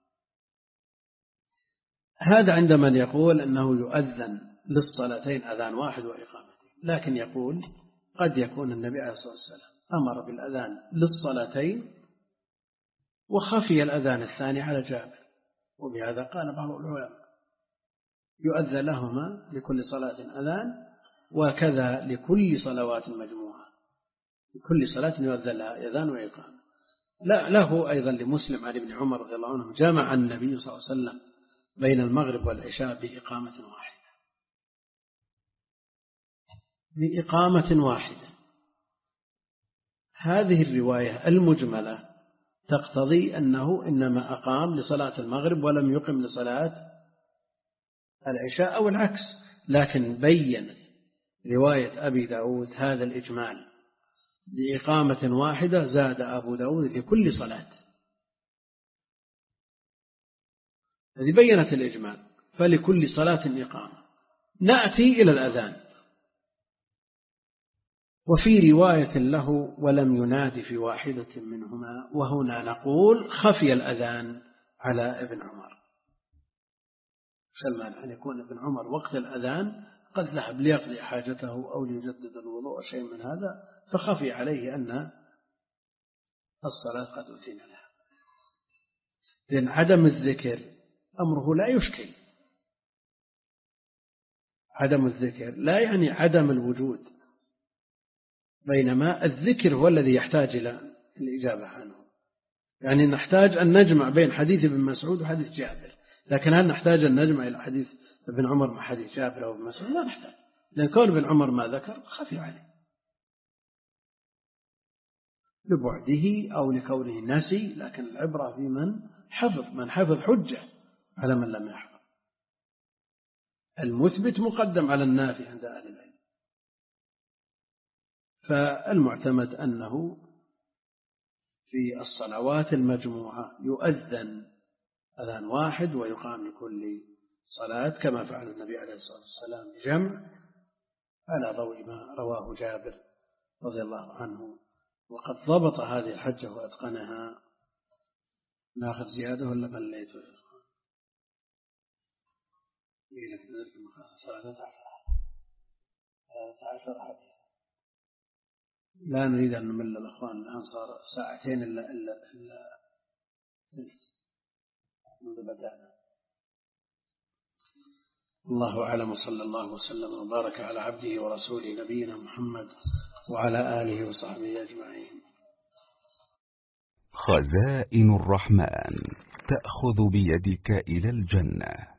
هذا عند من يقول أنه يؤذن للصلاتين أذان واحد وإقامتين، لكن يقول قد يكون النبي عليه الصلاة والسلام أمر بالأذان للصلاتين وخفي الأذان الثاني على جابر، وبهذا قال بعض العلماء يؤذن لهما لكل صلاة أذان، وكذا لكل صلوات مجموعة، لكل صلاة يؤذن لها أذان وإقامة. لا له أيضا لمسلم عن ابن عمر رضي الله عنه جمع النبي صلى الله عليه وسلم بين المغرب والعشاء بإقامة واحدة، بإقامة واحدة. هذه الرواية المجملة تقتضي أنه إنما أقام لصلاة المغرب ولم يقم لصلاة العشاء أو العكس، لكن بيّنت رواية أبي داود هذا الإجمال بإقامة واحدة، زاد أبو داود لكل صلاة، هذه بيّنت الإجمال، فلكل صلاة إقامة. نأتي إلى الأذان، وفي رواية له ولم ينادي في واحدة منهما، وهنا نقول خفي الأذان على ابن عمر. سلمان أن يكون ابن عمر وقت الأذان قد ذهب ليقضي حاجته أو ليجدد الوضوء شيء من هذا، فخفي عليه أن الصلاة قد أذن لها. لأن عدم الذكر أمره لا يشكل، عدم الذكر لا يعني عدم الوجود، بينما الذكر هو الذي يحتاج إلى الإجابة عنه. يعني نحتاج أن نجمع بين حديث ابن مسعود وحديث جابر، لكن هل نحتاج أن نجمع إلى حديث ابن عمر مع حديث جابر أو ابن مسعود؟ لا نحتاج، لأن كون ابن عمر ما ذكر خفي عليه لبعده أو لكونه نسي، لكن العبرة في من حفظ، من حفظ حجة على من لم يحفظ. المثبت مقدم على النافي عند أهل العلم. فالمعتمد أنه في الصلوات المجموعة يؤذن أذان واحد ويقام لكل صلاة، كما فعل النبي عليه الصلاة والسلام بجمع على ضوء ما رواه جابر رضي الله عنه. وقد ضبط هذه الحجة وأتقنها. ناخذ زيادة ولا مليت؟ ثلاثة عشر. لا نريد أن نمل الأخوان، الآن صار ساعتين إلا إلا إلا منذ بدأنا. الله أعلم، صلى الله وسلم وبارك على عبده ورسوله نبينا محمد وعلى آله وصحبه أجمعين. خزائن الرحمن تأخذ بيدك إلى الجنة.